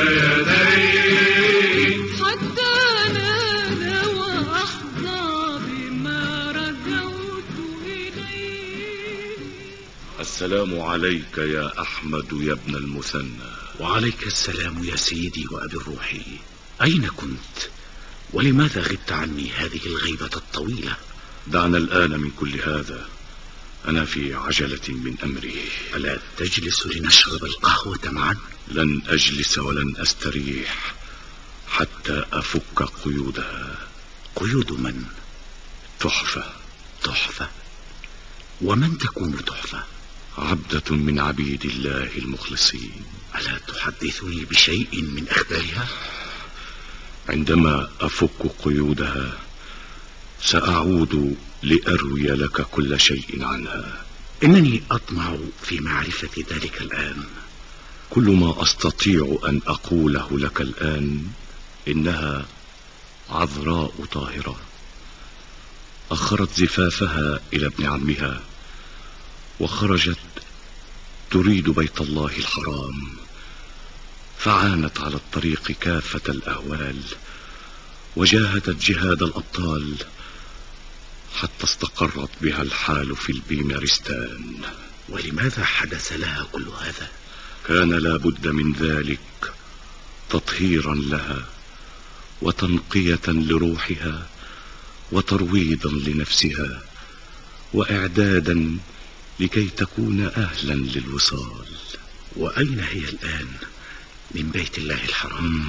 يديه
حتى نال وأحظى بما رجوت إليه.
السلام عليك يا أحمد يا ابن المثنى.
وعليك السلام يا سيدي وأبي الروح. أين كنت؟ ولماذا غبت عني هذه الغيبة الطويلة؟
دعنا الآن من كل هذا، أنا في عجلة من أمري.
ألا تجلس لنشرب القهوة معا؟
لن أجلس ولن أستريح حتى أفك قيودها.
قيود من؟
تحفة.
تحفة؟ ومن تكون تحفة؟
عبدة من عبيد الله المخلصين.
ألا تحدثني بشيء من أخبارها؟
عندما أفك قيودها سأعود لأروي لك كل شيء عنها.
إنني أطمع في معرفة ذلك الآن.
كل ما أستطيع أن أقوله لك الآن إنها عذراء طاهرة أخرت زفافها إلى ابن عمها وخرجت تريد بيت الله الحرام، فعانت على الطريق كافة الأهوال وجاهدت جهاد الأبطال حتى استقرت بها الحال في البيمارستان.
ولماذا حدث لها كل هذا؟
كان لا بد من ذلك تطهيرا لها وتنقية لروحها وترويضا لنفسها وإعدادا لكي تكون أهلا للوصال.
وأين هي الآن من بيت الله الحرام؟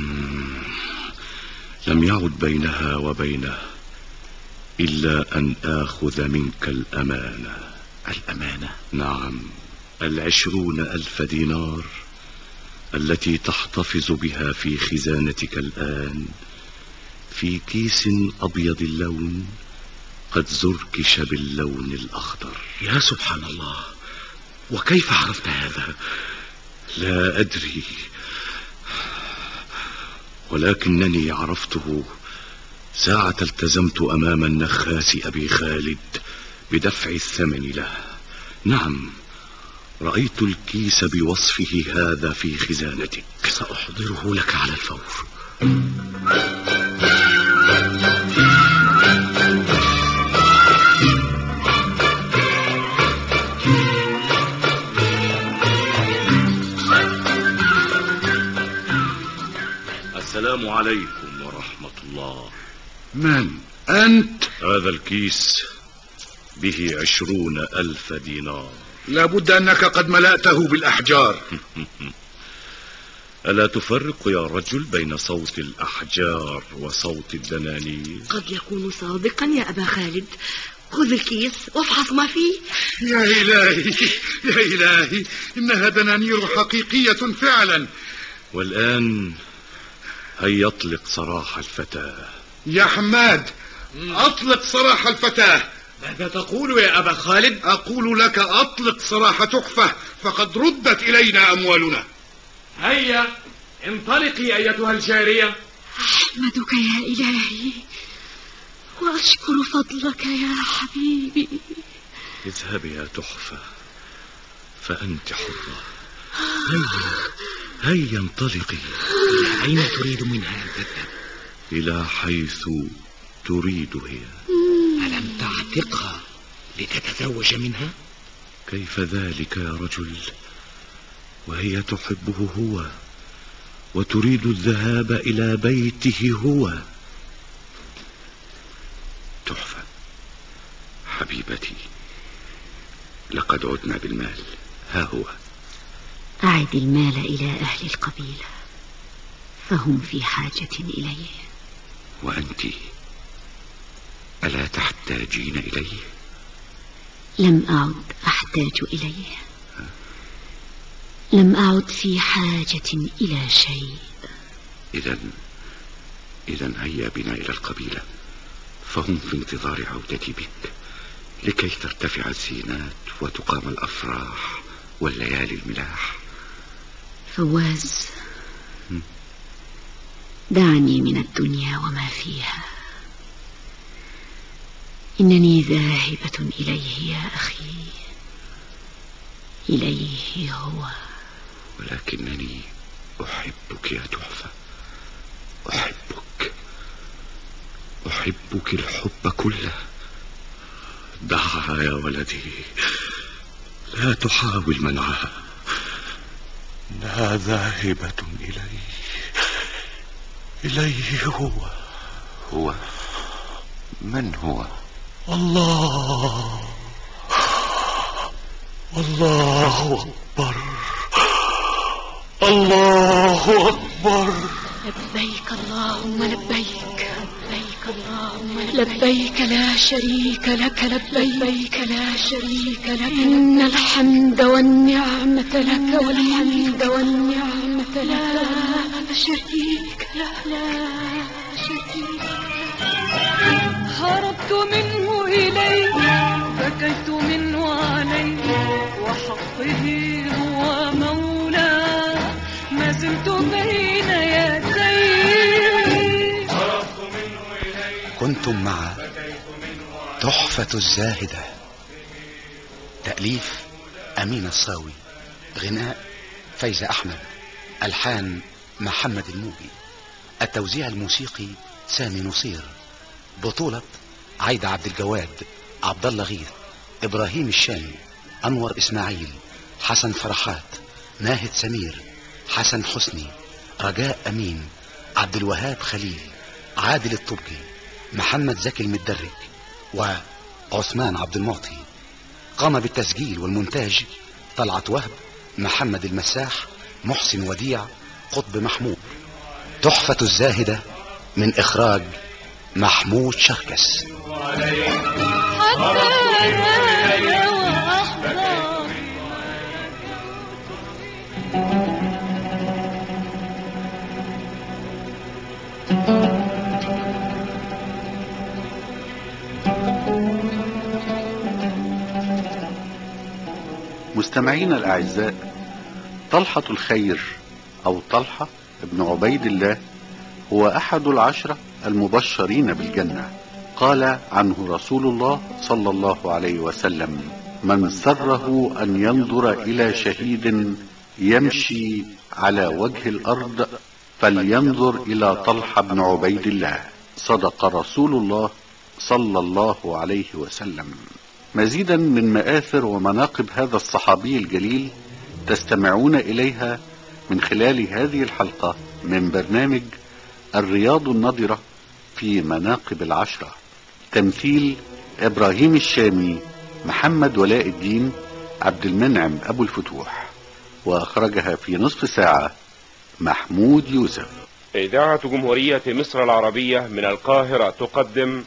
لم يعد بينها وبينه إلا أن آخذ منك الأمانة.
الأمانة؟
نعم، العشرون ألف دينار التي تحتفظ بها في خزانتك الآن في كيس أبيض اللون قد زركش باللون الأخضر.
يا سبحان الله، وكيف عرفت هذا؟
لا أدري، ولكنني عرفته ساعة التزمت أمام النخاس أبي خالد بدفع الثمن له. نعم، رأيت الكيس بوصفه هذا في خزانتك.
سأحضره لك على الفور.
السلام عليكم ورحمة الله.
من أنت؟
هذا الكيس به عشرون ألف دينار.
لابد أنك قد ملأته بالأحجار.
ألا تفرق يا رجل بين صوت الأحجار وصوت الدنانير؟
قد يكون صادقا يا أبا خالد. خذ الكيس وافحص ما فيه.
يا إلهي يا إلهي، إنها دنانير حقيقية فعلا.
والآن هيا اطلق سراح الفتاة.
يا حماد، أطلق سراح الفتاة.
ماذا تقول يا أبا خالد؟
أقول لك أطلق سراح تحفة، فقد ردت إلينا أموالنا.
هيا انطلقي أيتها الجارية.
أحمدك يا إلهي وأشكر فضلك يا حبيبي.
اذهبي يا تحفة فأنت حرة. هيا هيا انطلقي.
إلى أين تريد منها أن تذهب؟
إلى حيث تريد هي.
ألم تعتقها لتتزوج منها؟
كيف ذلك يا رجل، وهي تحبه هو وتريد الذهاب إلى بيته هو.
تحفة حبيبتي، لقد عدنا بالمال، ها هو.
أعد المال إلى أهل القبيلة فهم في حاجة إليه.
وأنت ألا تحتاجين إليه؟
لم أعد أحتاج إليه، لم أعد في حاجة إلى شيء.
إذن إذن هيا بنا إلى القبيلة، فهم في انتظار عودتي بك لكي ترتفع الزينات وتقام الأفراح والليالي الملاح.
فواز، دعني من الدنيا وما فيها، إنني ذاهبة إليه يا أخي، إليه هو.
ولكنني أحبك يا تحفة، أحبك أحبك الحب كله.
دعها يا ولدي، لا تحاول منعها، إنها ذاهبة إليه، إليه هو.
هو؟ من هو؟
الله، الله أكبر، الله أكبر.
لبيك اللهم لبيك، لبيك اللهم لبيك، لا شريك لك لبيك، لا شريك لك. إن الحمد والنعمة لك، والحمد والنعمة لك، لا شريك لك، لا شريك لك. هربت منه إليك، بكيت منه عليك، وحقه هو مولاه، ما زلت بين يديه.
كنتم مع تحفة الزاهدة، تأليف أمين الصاوي، غناء فايزة أحمد، ألحان محمد الموجي، التوزيع الموسيقي سامي نصير، بطولة عايدة عبد الجواد، عبد الله غيث، إبراهيم الشامي، أنور إسماعيل، حسن فرحات، ناهد سمير، حسن حسني، رجاء أمين، عبد الوهاب خليل، عادل الطبي، محمد زكي المدرج، وعثمان عبد المعطي. قام بالتسجيل والمونتاج طلعت وهب، محمد المساح، محسن وديع، قطب محمود. تحفة الزاهدة من إخراج محمود شركس.
مستمعينا الأعزاء، طلحة الخير أو طلحة ابن عبيد الله هو أحد العشرة المبشرين بالجنة. قال عنه رسول الله صلى الله عليه وسلم: من سره أن ينظر إلى شهيد يمشي على وجه الأرض فلينظر إلى طلحة بن عبيد الله. صدق رسول الله صلى الله عليه وسلم. مزيدا من مآثر ومناقب هذا الصحابي الجليل تستمعون إليها من خلال هذه الحلقة من برنامج الرياض النضرة في مناقب العشرة. تمثيل إبراهيم الشامي، محمد ولاء الدين، عبد المنعم أبو الفتوح. وأخرجها في نصف ساعة محمود يوسف.
إذاعة جمهورية مصر العربية من القاهرة تقدم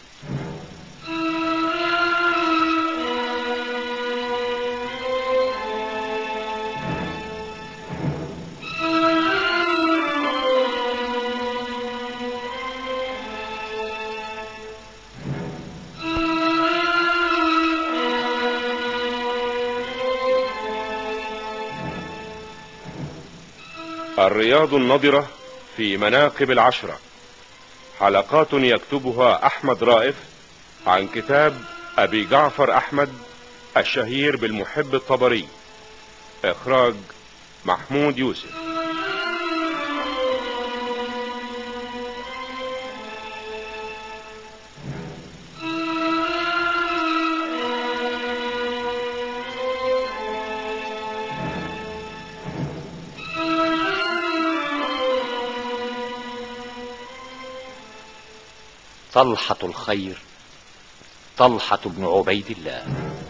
الرياض النضرة في مناقب العشرة، حلقات يكتبها أحمد رائف عن كتاب أبي جعفر أحمد الشهير بالمحب الطبري. إخراج محمود يوسف.
طلحة الخير، طلحة بن عبيد الله.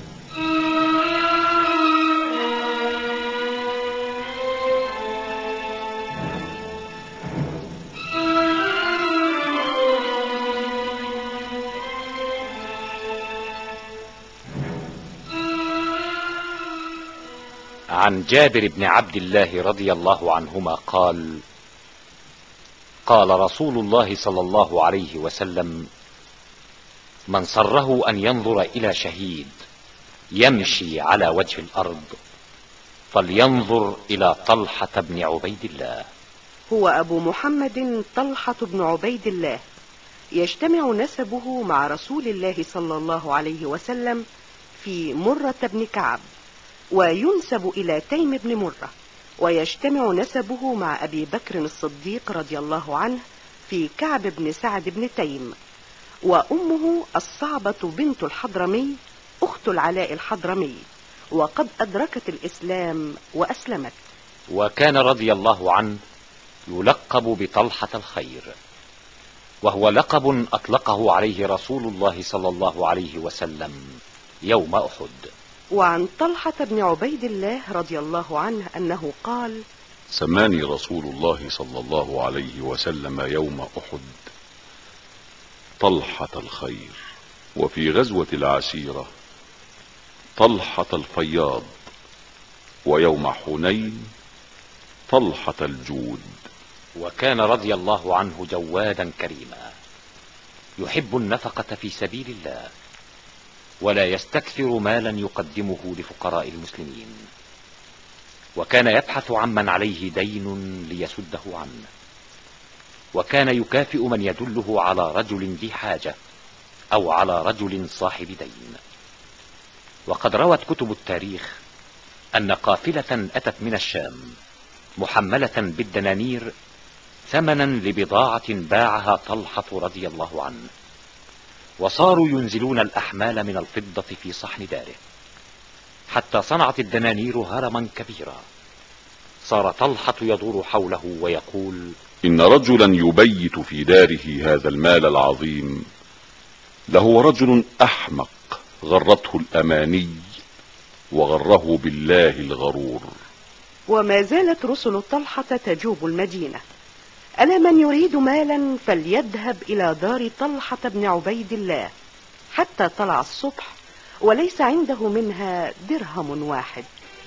عن جابر بن عبد الله رضي الله عنهما قال: قال رسول الله صلى الله عليه وسلم: من سره أن ينظر إلى شهيد يمشي على وجه الأرض فلينظر إلى طلحة بن عبيد الله.
هو أبو محمد طلحة بن عبيد الله، يجتمع نسبه مع رسول الله صلى الله عليه وسلم في مرة بن كعب، وينسب إلى تيم بن مرة، ويجتمع نسبه مع أبي بكر الصديق رضي الله عنه في كعب بن سعد بن تيم. وأمه الصعبة بنت الحضرمي أخت العلاء الحضرمي، وقد أدركت الإسلام وأسلمت.
وكان رضي الله عنه يلقب بطلحة الخير، وهو لقب أطلقه عليه رسول الله صلى الله عليه وسلم يوم أحد.
وعن طلحة بن عبيد الله رضي الله عنه أنه قال:
سماني رسول الله صلى الله عليه وسلم يوم أحد طلحة الخير، وفي غزوة العسيرة طلحة الفياض، ويوم حنين طلحة الجود.
وكان رضي الله عنه جوادا كريما، يحب النفقة في سبيل الله، ولا يستكثر مالا يقدمه لفقراء المسلمين، وكان يبحث عمن عليه دين ليسده عنه، وكان يكافئ من يدله على رجل ذي حاجة أو على رجل صاحب دين. وقد روت كتب التاريخ أن قافلة أتت من الشام محملة بالدنانير ثمنا لبضاعة باعها طلحة رضي الله عنه، وصاروا ينزلون الأحمال من الفضة في صحن داره، حتى صنعت الدنانير هرما كبيرا، صار طلحة يدور حوله ويقول:
إن رجلا يبيت في داره هذا المال العظيم لهو رجل أحمق غرته الأماني وغره بالله الغرور.
وما زالت رسل طلحة تجوب المدينة. ألا من يريد مالا فليذهب إلى دار طلحة بن عبيد الله، حتى طلع الصبح وليس عنده منها درهم واحد.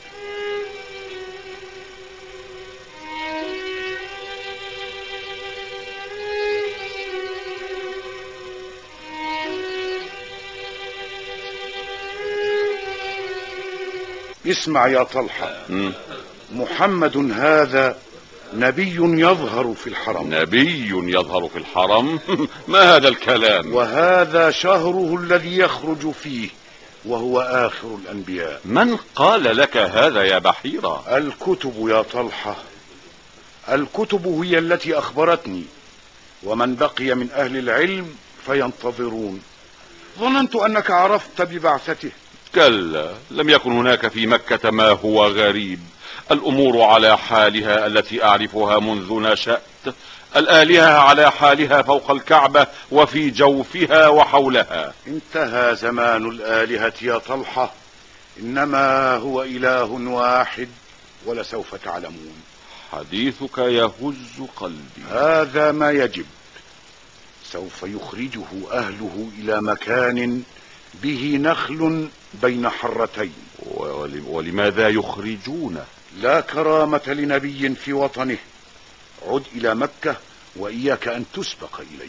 اسمع يا طلحة، محمد هذا نبي يظهر في الحرم.
نبي يظهر في الحرم؟ ما هذا الكلام؟
وهذا شهره الذي يخرج فيه، وهو آخر الأنبياء.
من قال لك هذا يا بحيرة؟
الكتب يا طلحة، الكتب هي التي أخبرتني، ومن بقي من أهل العلم فينتظرون. ظننت أنك عرفت ببعثته.
كلا، لم يكن هناك في مكة ما هو غريب. الأمور على حالها التي أعرفها منذ نشأت، الآلهة على حالها فوق الكعبة وفي جوفها وحولها.
انتهى زمان الآلهة يا طلحة، إنما هو إله واحد ولسوف تعلمون.
حديثك يهز قلبي.
هذا ما يجب. سوف يخرجه أهله إلى مكان به نخل بين حرتين.
ولماذا يخرجونه؟
لا كرامة لنبي في وطنه. عد إلى مكة وإياك أن تسبق إليه.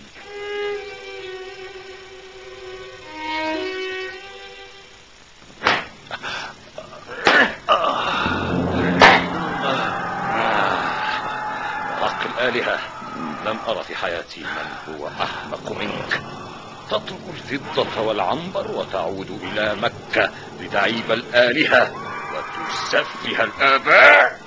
حق الآلهة، لم أرى في حياتي من هو أحمق منك. تترك الفضة والعنبر وتعود إلى مكة لتعيب الآلهة وتسفه الآباء.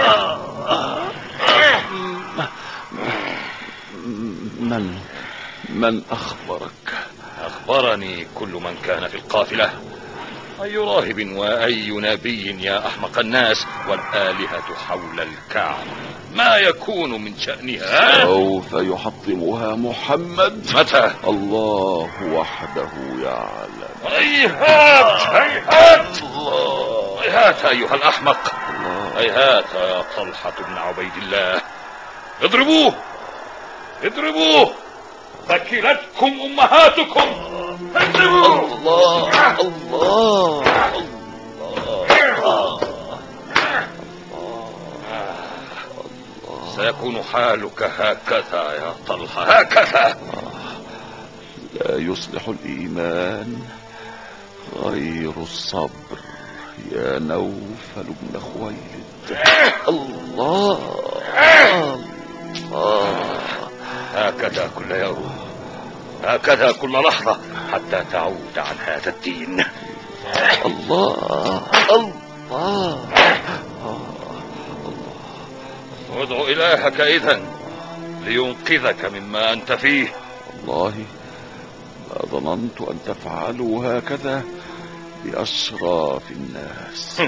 من من أخبرك؟
أخبرني كل من كان في القافلة. أي راهب وأي نبي يا أحمق الناس، والآلهة حول الكعبة ما يكون من شأنها؟
سوف يحطمها محمد.
متى؟
الله وحده يعلم.
هيهات هيهات هيهات أيها الأحمق، هيهات يا طلحة بن عبيد الله. اضربوه اضربوه، ثكلتكم أمهاتكم. اضربوه. الله الله الله. سيكون حالك هكذا يا طلحة، هكذا.
لا يصلح الإيمان غير الصبر يا نوفل بن خويلد.
الله الله. هكذا كل يوم، هكذا كل لحظة، حتى تعود عن هذا الدين.
الله الله.
ادع إلهك إذن لينقذك مما أنت فيه.
والله ما ظننت أن تفعلوا هكذا بأشراف الناس.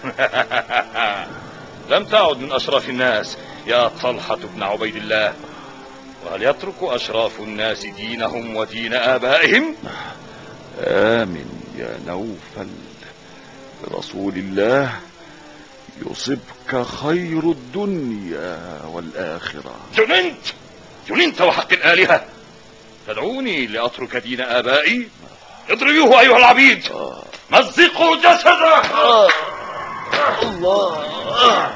لم تعد من أشراف الناس يا طلحة بن عبيد الله. وهل يترك أشراف الناس دينهم ودين آبائهم؟
آمن يا نوفل برسول الله يصبك خير الدنيا والآخرة.
جننت جننت وحق الآلهة. تدعوني لأترك دين آبائي؟ اضربوه أيها العبيد، مزقوا جسده. الله.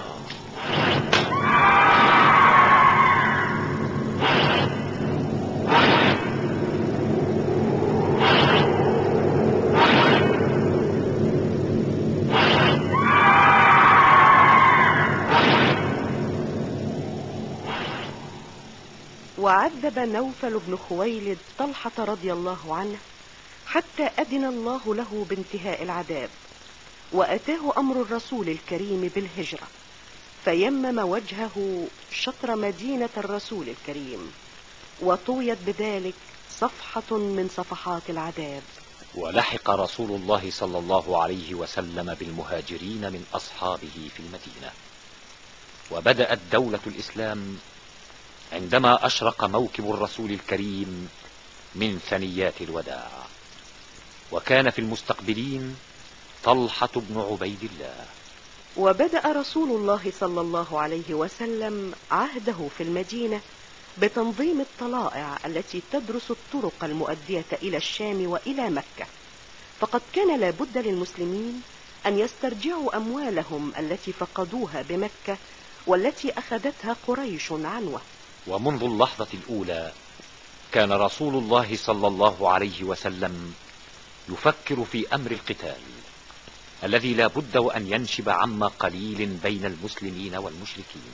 وعذب نوفل بن خويلد طلحة رضي الله عنه حتى أذن الله له بانتهاء العذاب، وأتاه أمر الرسول الكريم بالهجرة، فيمم وجهه شطر مدينة الرسول الكريم، وطويت بذلك صفحة من صفحات العذاب.
ولحق رسول الله صلى الله عليه وسلم بالمهاجرين من أصحابه في المدينة، وبدأت دولة الإسلام عندما أشرق موكب الرسول الكريم من ثنيات الوداع. وكان في المستقبلين طلحة بن عبيد الله.
وبدأ رسول الله صلى الله عليه وسلم عهده في المدينة بتنظيم الطلائع التي تدرس الطرق المؤدية إلى الشام وإلى مكة، فقد كان لابد للمسلمين أن يسترجعوا أموالهم التي فقدوها بمكة والتي أخذتها قريش عنوة.
ومنذ اللحظة الأولى كان رسول الله صلى الله عليه وسلم يفكر في أمر القتال الذي لا بد وأن ينشب عما قليل بين المسلمين والمشركين،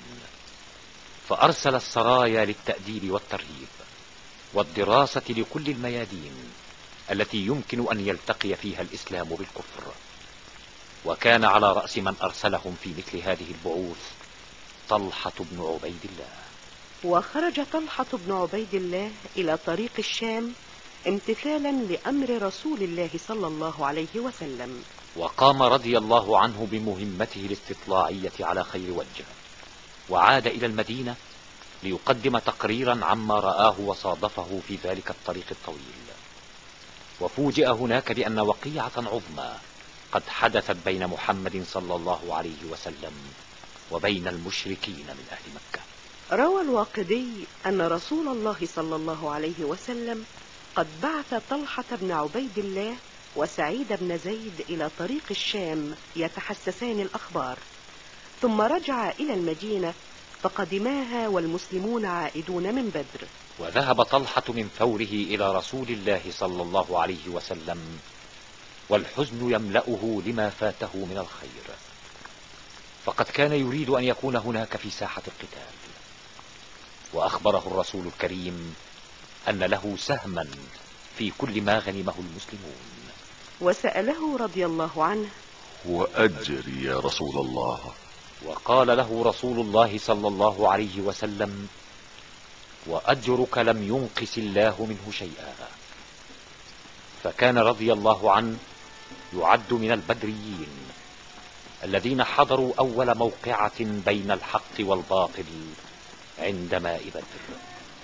فأرسل السرايا للتأديب والترهيب والدراسة لكل الميادين التي يمكن أن يلتقي فيها الإسلام بالكفر. وكان على رأس من أرسلهم في مثل هذه البعوث طلحة بن عبيد الله.
وخرج طلحة بن عبيد الله إلى طريق الشام امتثالا لأمر رسول الله صلى الله عليه وسلم،
وقام رضي الله عنه بمهمته الاستطلاعية على خير وجه، وعاد إلى المدينة ليقدم تقريرا عما رآه وصادفه في ذلك الطريق الطويل. وفوجئ هناك بأن وقيعة عظمى قد حدثت بين محمد صلى الله عليه وسلم وبين المشركين من أهل مكة.
روى الواقدي أن رسول الله صلى الله عليه وسلم قد بعث طلحة بن عبيد الله وسعيد بن زيد إلى طريق الشام يتحسسان الأخبار، ثم رجع إلى المدينة فقدماها والمسلمون عائدون من بدر.
وذهب طلحة من فوره إلى رسول الله صلى الله عليه وسلم والحزن يملأه لما فاته من الخير، فقد كان يريد أن يكون هناك في ساحة القتال. وأخبره الرسول الكريم أن له سهما في كل ما غنمه المسلمون.
وسأله رضي الله عنه:
وأجري يا رسول الله؟
وقال له رسول الله صلى الله عليه وسلم: وأجرك لم ينقص الله منه شيئا. فكان رضي الله عنه يعد من البدريين الذين حضروا أول موقعة بين الحق والباطل عند ماء بدر.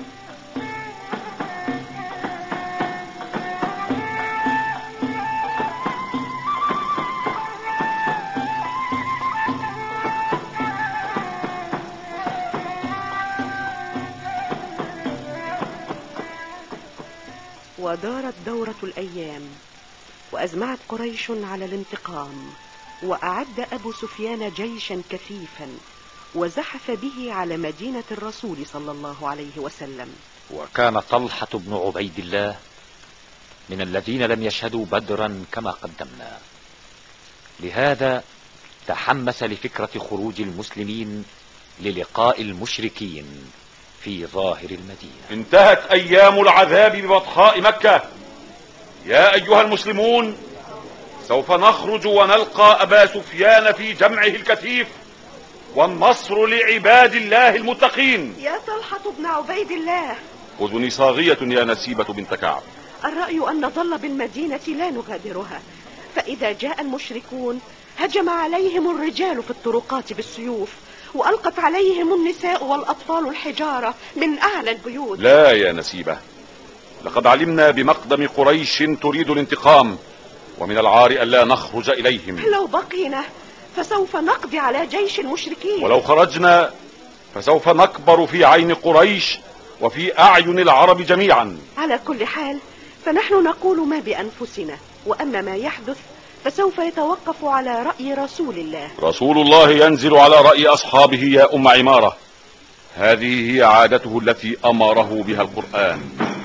ودارت دورة الأيام، وأزمعت قريش على الانتقام، وأعد أبو سفيان جيشا كثيفا وزحف به على مدينة الرسول صلى الله عليه وسلم.
وكان طلحة بن عبيد الله من الذين لم يشهدوا بدرا كما قدمنا، لهذا تحمس لفكرة خروج المسلمين للقاء المشركين في ظاهر المدينة.
انتهت أيام العذاب ببطحاء مكة. يا أيها المسلمون، سوف نخرج ونلقى أبا سفيان في جمعه الكثيف، والنصر لعباد الله المتقين.
يا طلحة بن عبيد الله،
أذني صاغية يا نسيبة بنت كعب.
الرأي أن نظل بالمدينة لا نغادرها، فإذا جاء المشركون هجم عليهم الرجال في الطرقات بالسيوف، وألقت عليهم النساء والأطفال الحجارة من أعلى البيوت.
لا يا نسيبة، لقد علمنا بمقدم قريش تريد الانتقام، ومن العار ألا نخرج إليهم.
لو بقينا فسوف نقضي على جيش المشركين،
ولو خرجنا فسوف نكبر في عين قريش وفي أعين العرب جميعا.
على كل حال فنحن نقول ما بأنفسنا، وأما ما يحدث فسوف يتوقف على رأي رسول الله.
رسول الله ينزل على رأي أصحابه يا أم عمارة، هذه هي عادته التي أمره بها القرآن.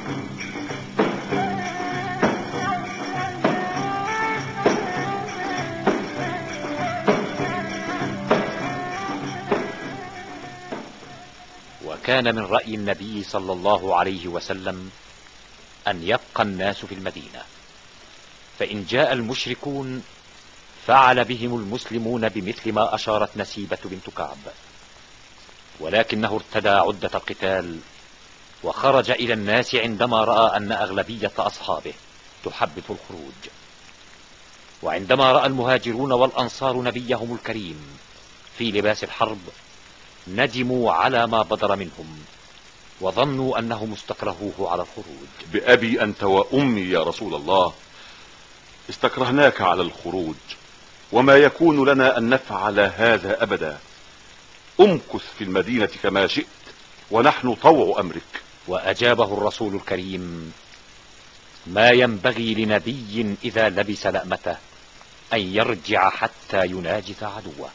وكان من رأي النبي صلى الله عليه وسلم أن يبقى الناس في المدينة، فإن جاء المشركون فعل بهم المسلمون بمثل ما أشارت نسيبة بنت كعب. ولكنه ارتدى عدة القتال وخرج إلى الناس عندما رأى أن أغلبية أصحابه تحبط الخروج. وعندما رأى المهاجرون والأنصار نبيهم الكريم في لباس الحرب ندموا على ما بدر منهم، وظنوا أنهم استكرهوه على الخروج.
بأبي أنت وأمي يا رسول الله، استكرهناك على الخروج، وما يكون لنا أن نفعل هذا أبدا. أمكث في المدينة كما شئت، ونحن طوع أمرك.
وأجابه الرسول الكريم: ما ينبغي لنبي إذا لبس لأمته أن يرجع حتى يناجز عدوه.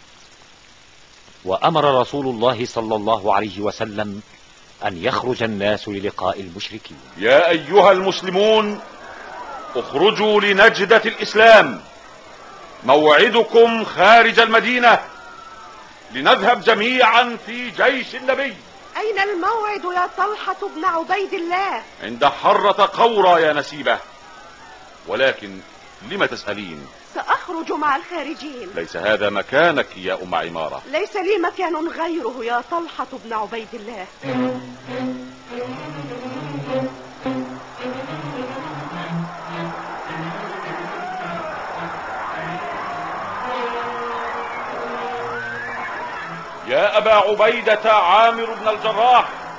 وأمر رسول الله صلى الله عليه وسلم أن يخرج الناس للقاء المشركين.
يا أيها المسلمون، اخرجوا لنجدة الإسلام، موعدكم خارج المدينة، لنذهب جميعا في جيش النبي.
أين الموعد يا طلحة بن عبيد الله؟
عند حرة قورى يا نسيبة. ولكن لم تسألين؟
سأخرج مع الخارجين.
ليس هذا مكانك يا أم عمارة.
ليس لي مكان غيره يا طلحة بن عبيد الله.
يا أبا عبيدة عامر بن الجراح،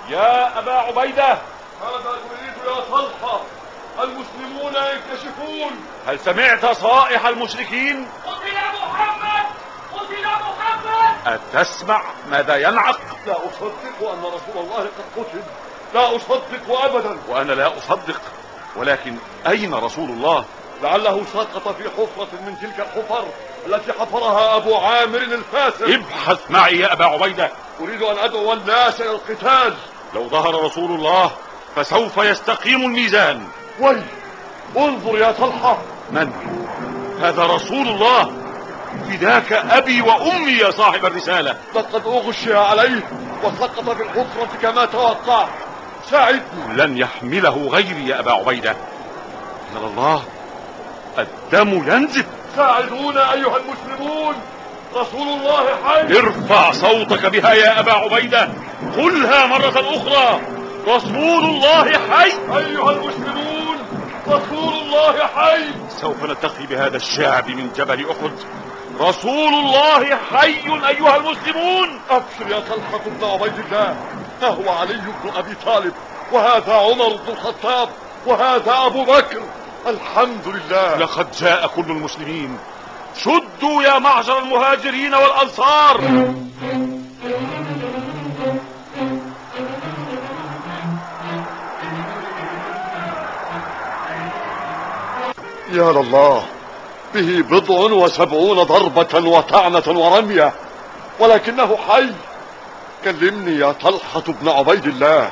يا أبا عبيدة،
ماذا تريد يا طلحة؟ المسلمون يكتشفون.
هل سمعت صائح المشركين؟
قتل محمد، قتل محمد.
أتسمع ماذا ينعق؟
لا أصدق أن رسول الله قد قتل، لا أصدق أبدا.
وأنا لا أصدق، ولكن أين رسول الله؟
لعله سقط في حفرة من تلك الحفر التي حفرها أبو عامر الفاسق.
ابحث معي يا أبا عبيدة.
أريد أن أدعو الناس إلى القتال.
لو ظهر رسول الله فسوف يستقيم الميزان.
وي، انظر يا طلحة.
من؟ هذا رسول الله. فداك أبي وأمي يا صاحب الرسالة.
لقد أغشي عليه وسقط في الحفرة كما توقعت. ساعدني.
لن يحمله غيري يا أبا عبيدة. يا الله، الدم ينزف.
ساعدونا أيها المسلمون، رسول الله حي.
ارفع صوتك بها يا أبا عبيدة، قلها مرة أخرى. رسول الله حي.
أيها المسلمون، رسول الله حي.
سوف نلتقي بهذا الشعب من جبل أحد. رسول الله حي أيها المسلمون.
أبشر يا طلحة بن عبيد الله، ها هو علي بن أبي طالب، وهذا عمر بن الخطاب، وهذا أبو بكر. الحمد لله.
لقد جاء كل المسلمين. شدوا يا معشر المهاجرين والأنصار.
يا لله، به بضع وسبعون ضربة وطعنة ورمية، ولكنه حي. كلمني يا طلحة بن عبيد الله.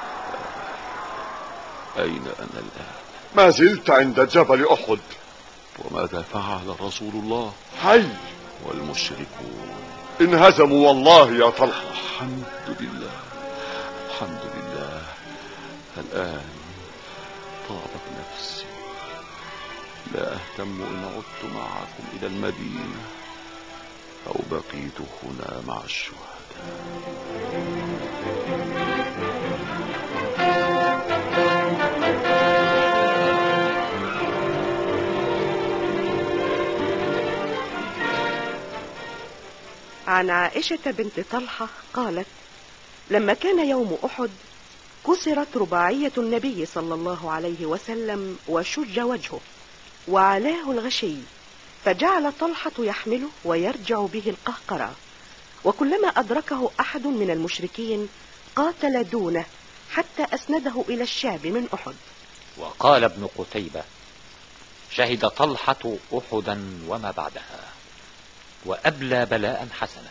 أين أنا الآن؟
ما زلت عند جبل أحد.
وماذا فعل رسول الله؟
حي.
والمشركون
انهزموا والله يا طلحة.
الحمد لله، الحمد لله. الآن طابت نفسي. لا أهتم إن عدت معكم إلى المدينة أو بقيت هنا مع الشهداء.
عن عائشة بنت طلحة قالت: لما كان يوم أحد كسرت رباعية النبي صلى الله عليه وسلم وشج وجهه وعلاه الغشي، فجعل طلحة يحمله ويرجع به القهقرة، وكلما أدركه أحد من المشركين قاتل دونه حتى أسنده إلى الشعب من أحد.
وقال ابن قتيبة: شهد طلحة أحدا وما بعدها، وأبلى بلاء حسنا،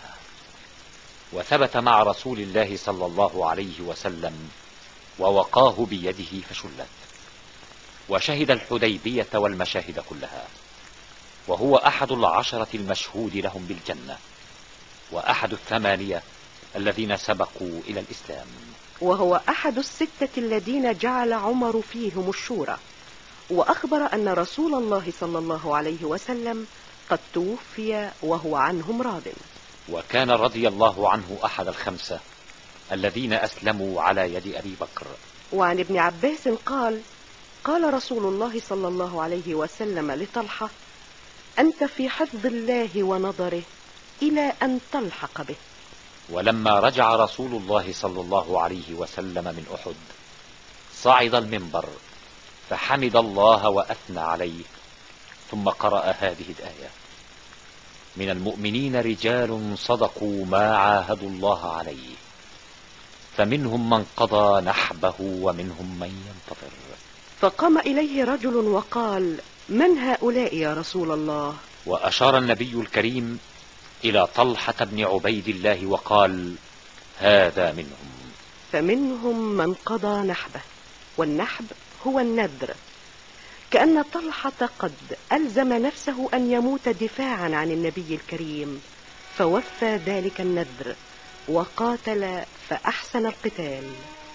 وثبت مع رسول الله صلى الله عليه وسلم ووقاه بيده فشلت. وشهد الحديبية والمشاهد كلها، وهو أحد العشرة المشهود لهم بالجنة، وأحد الثمانية الذين سبقوا إلى الإسلام،
وهو أحد الستة الذين جعل عمر فيهم الشورى، وأخبر أن رسول الله صلى الله عليه وسلم قد توفي وهو عنهم راض.
وكان رضي الله عنه أحد الخمسة الذين أسلموا على يد أبي بكر.
وعن ابن عباس قال: قال رسول الله صلى الله عليه وسلم لطلحة: أنت في حفظ الله ونظره إلى أن تلحق به.
ولما رجع رسول الله صلى الله عليه وسلم من أحد صعد المنبر فحمد الله وأثنى عليه، ثم قرأ هذه الآية: من المؤمنين رجال صدقوا ما عاهدوا الله عليه، فمنهم من قضى نحبه ومنهم من ينتظر.
فقام إليه رجل وقال: من هؤلاء يا رسول الله؟
وأشار النبي الكريم إلى طلحة بن عبيد الله وقال: هذا منهم.
فمنهم من قضى نحبه، والنحب هو النذر، كأن طلحة قد ألزم نفسه أن يموت دفاعا عن النبي الكريم، فوفى ذلك النذر وقاتل فأحسن القتال.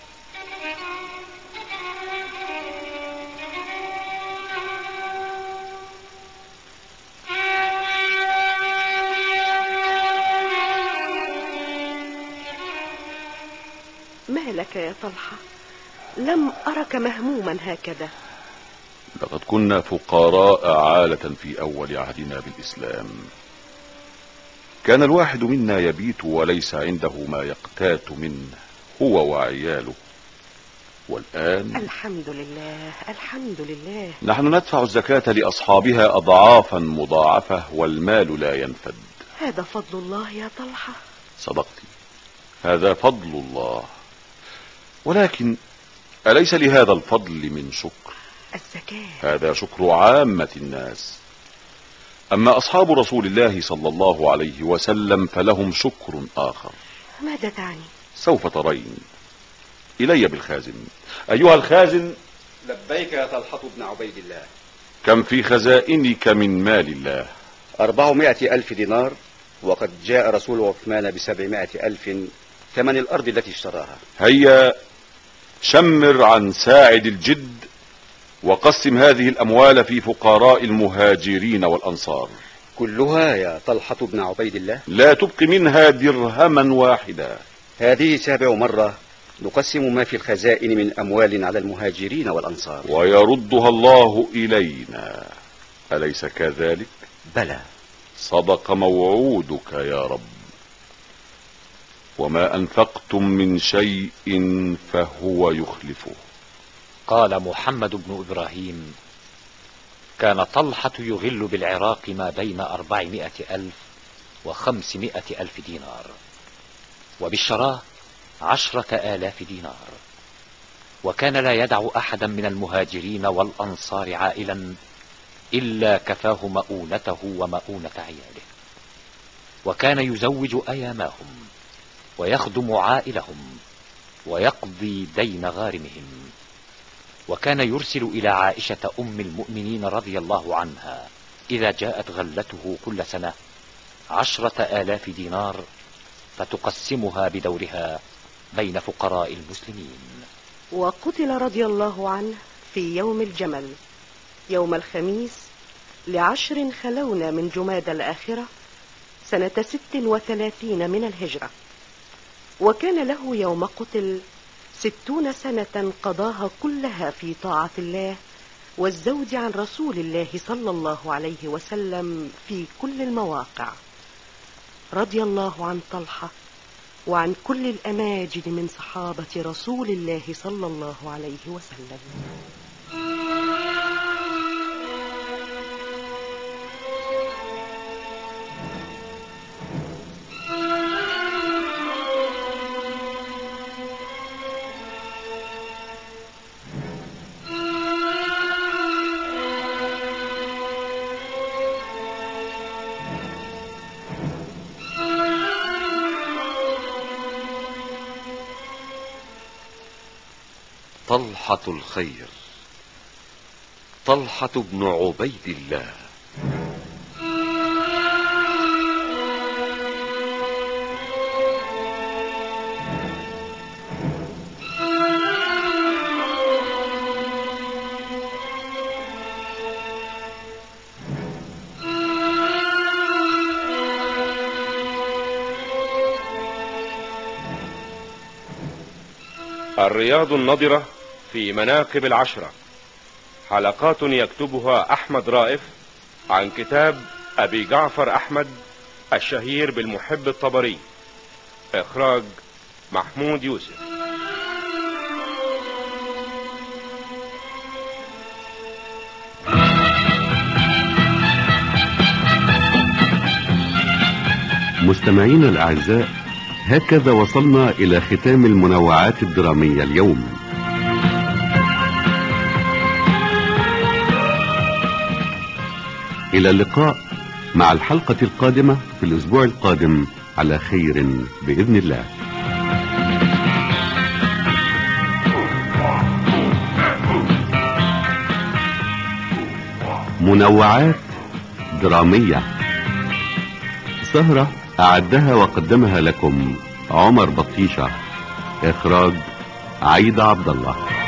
ما لك يا طلحة؟ لم أرك مهموما هكذا.
لقد كنا فقراء عالة في أول عهدنا بالإسلام. كان الواحد منا يبيت وليس عنده ما يقتات منه هو وعياله. والآن
الحمد لله الحمد لله.
نحن ندفع الزكاة لأصحابها أضعافا مضاعفة والمال لا ينفد.
هذا فضل الله يا طلحة.
صدقتي، هذا فضل الله، ولكن أليس لهذا الفضل من شكر؟
الزكاة
هذا شكر عامة الناس، أما أصحاب رسول الله صلى الله عليه وسلم فلهم شكر آخر.
ماذا تعني؟
سوف ترين. إلي بالخازن. أيها الخازن.
لبيك يا طلحة بن عبيد الله.
كم في خزائنك من مال الله؟
أربعمائة ألف دينار، وقد جاء رسول عثمان بسبعمائة ألف ثمن الأرض التي اشتراها.
هيا شمر عن ساعد الجد وقسم هذه الأموال في فقراء المهاجرين والأنصار.
كلها يا طلحة بن عبيد الله؟
لا تبق منها درهما واحدا.
هذه سابع مرة نقسم ما في الخزائن من أموال على المهاجرين والأنصار،
ويردها الله إلينا، أليس كذلك؟
بلى.
صدق موعودك يا رب. وما أنفقتم من شيء فهو يخلفه.
قال محمد بن إبراهيم: كان طلحة يغل بالعراق ما بين أربعمائة ألف وخمسمائة ألف دينار، وبالشراء عشرة آلاف دينار، وكان لا يدع أحدا من المهاجرين والأنصار عائلا إلا كفاه مؤونته ومؤونة عياله، وكان يزوج أيامهم ويخدم عائلهم ويقضي دين غارمهم، وكان يرسل إلى عائشة أم المؤمنين رضي الله عنها إذا جاءت غلته كل سنة عشرة آلاف دينار فتقسمها بدورها بين فقراء المسلمين.
وقتل رضي الله عنه في يوم الجمل يوم الخميس لعشر خلون من جماد الآخرة سنة ست وثلاثين من الهجرة، وكان له يوم قتل ستون سنة قضاها كلها في طاعة الله والزود عن رسول الله صلى الله عليه وسلم في كل المواقع. رضي الله عن طلحة وعن كل الأماجد من صحابة رسول الله صلى الله عليه وسلم.
طلحة الخير، طلحة بن عبيد الله.
الرياض النضرة في مناقب العشرة، حلقات يكتبها أحمد رائف عن كتاب أبي جعفر أحمد الشهير بالمحب الطبري، إخراج محمود يوسف.
مستمعينا الأعزاء، هكذا وصلنا إلى ختام المنوعات الدرامية اليوم. إلى اللقاء مع الحلقة القادمة في الأسبوع القادم على خير بإذن الله. منوعات درامية، سهرة أعدها وقدمها لكم عمر بطيشة، إخراج عايدة عبد الله.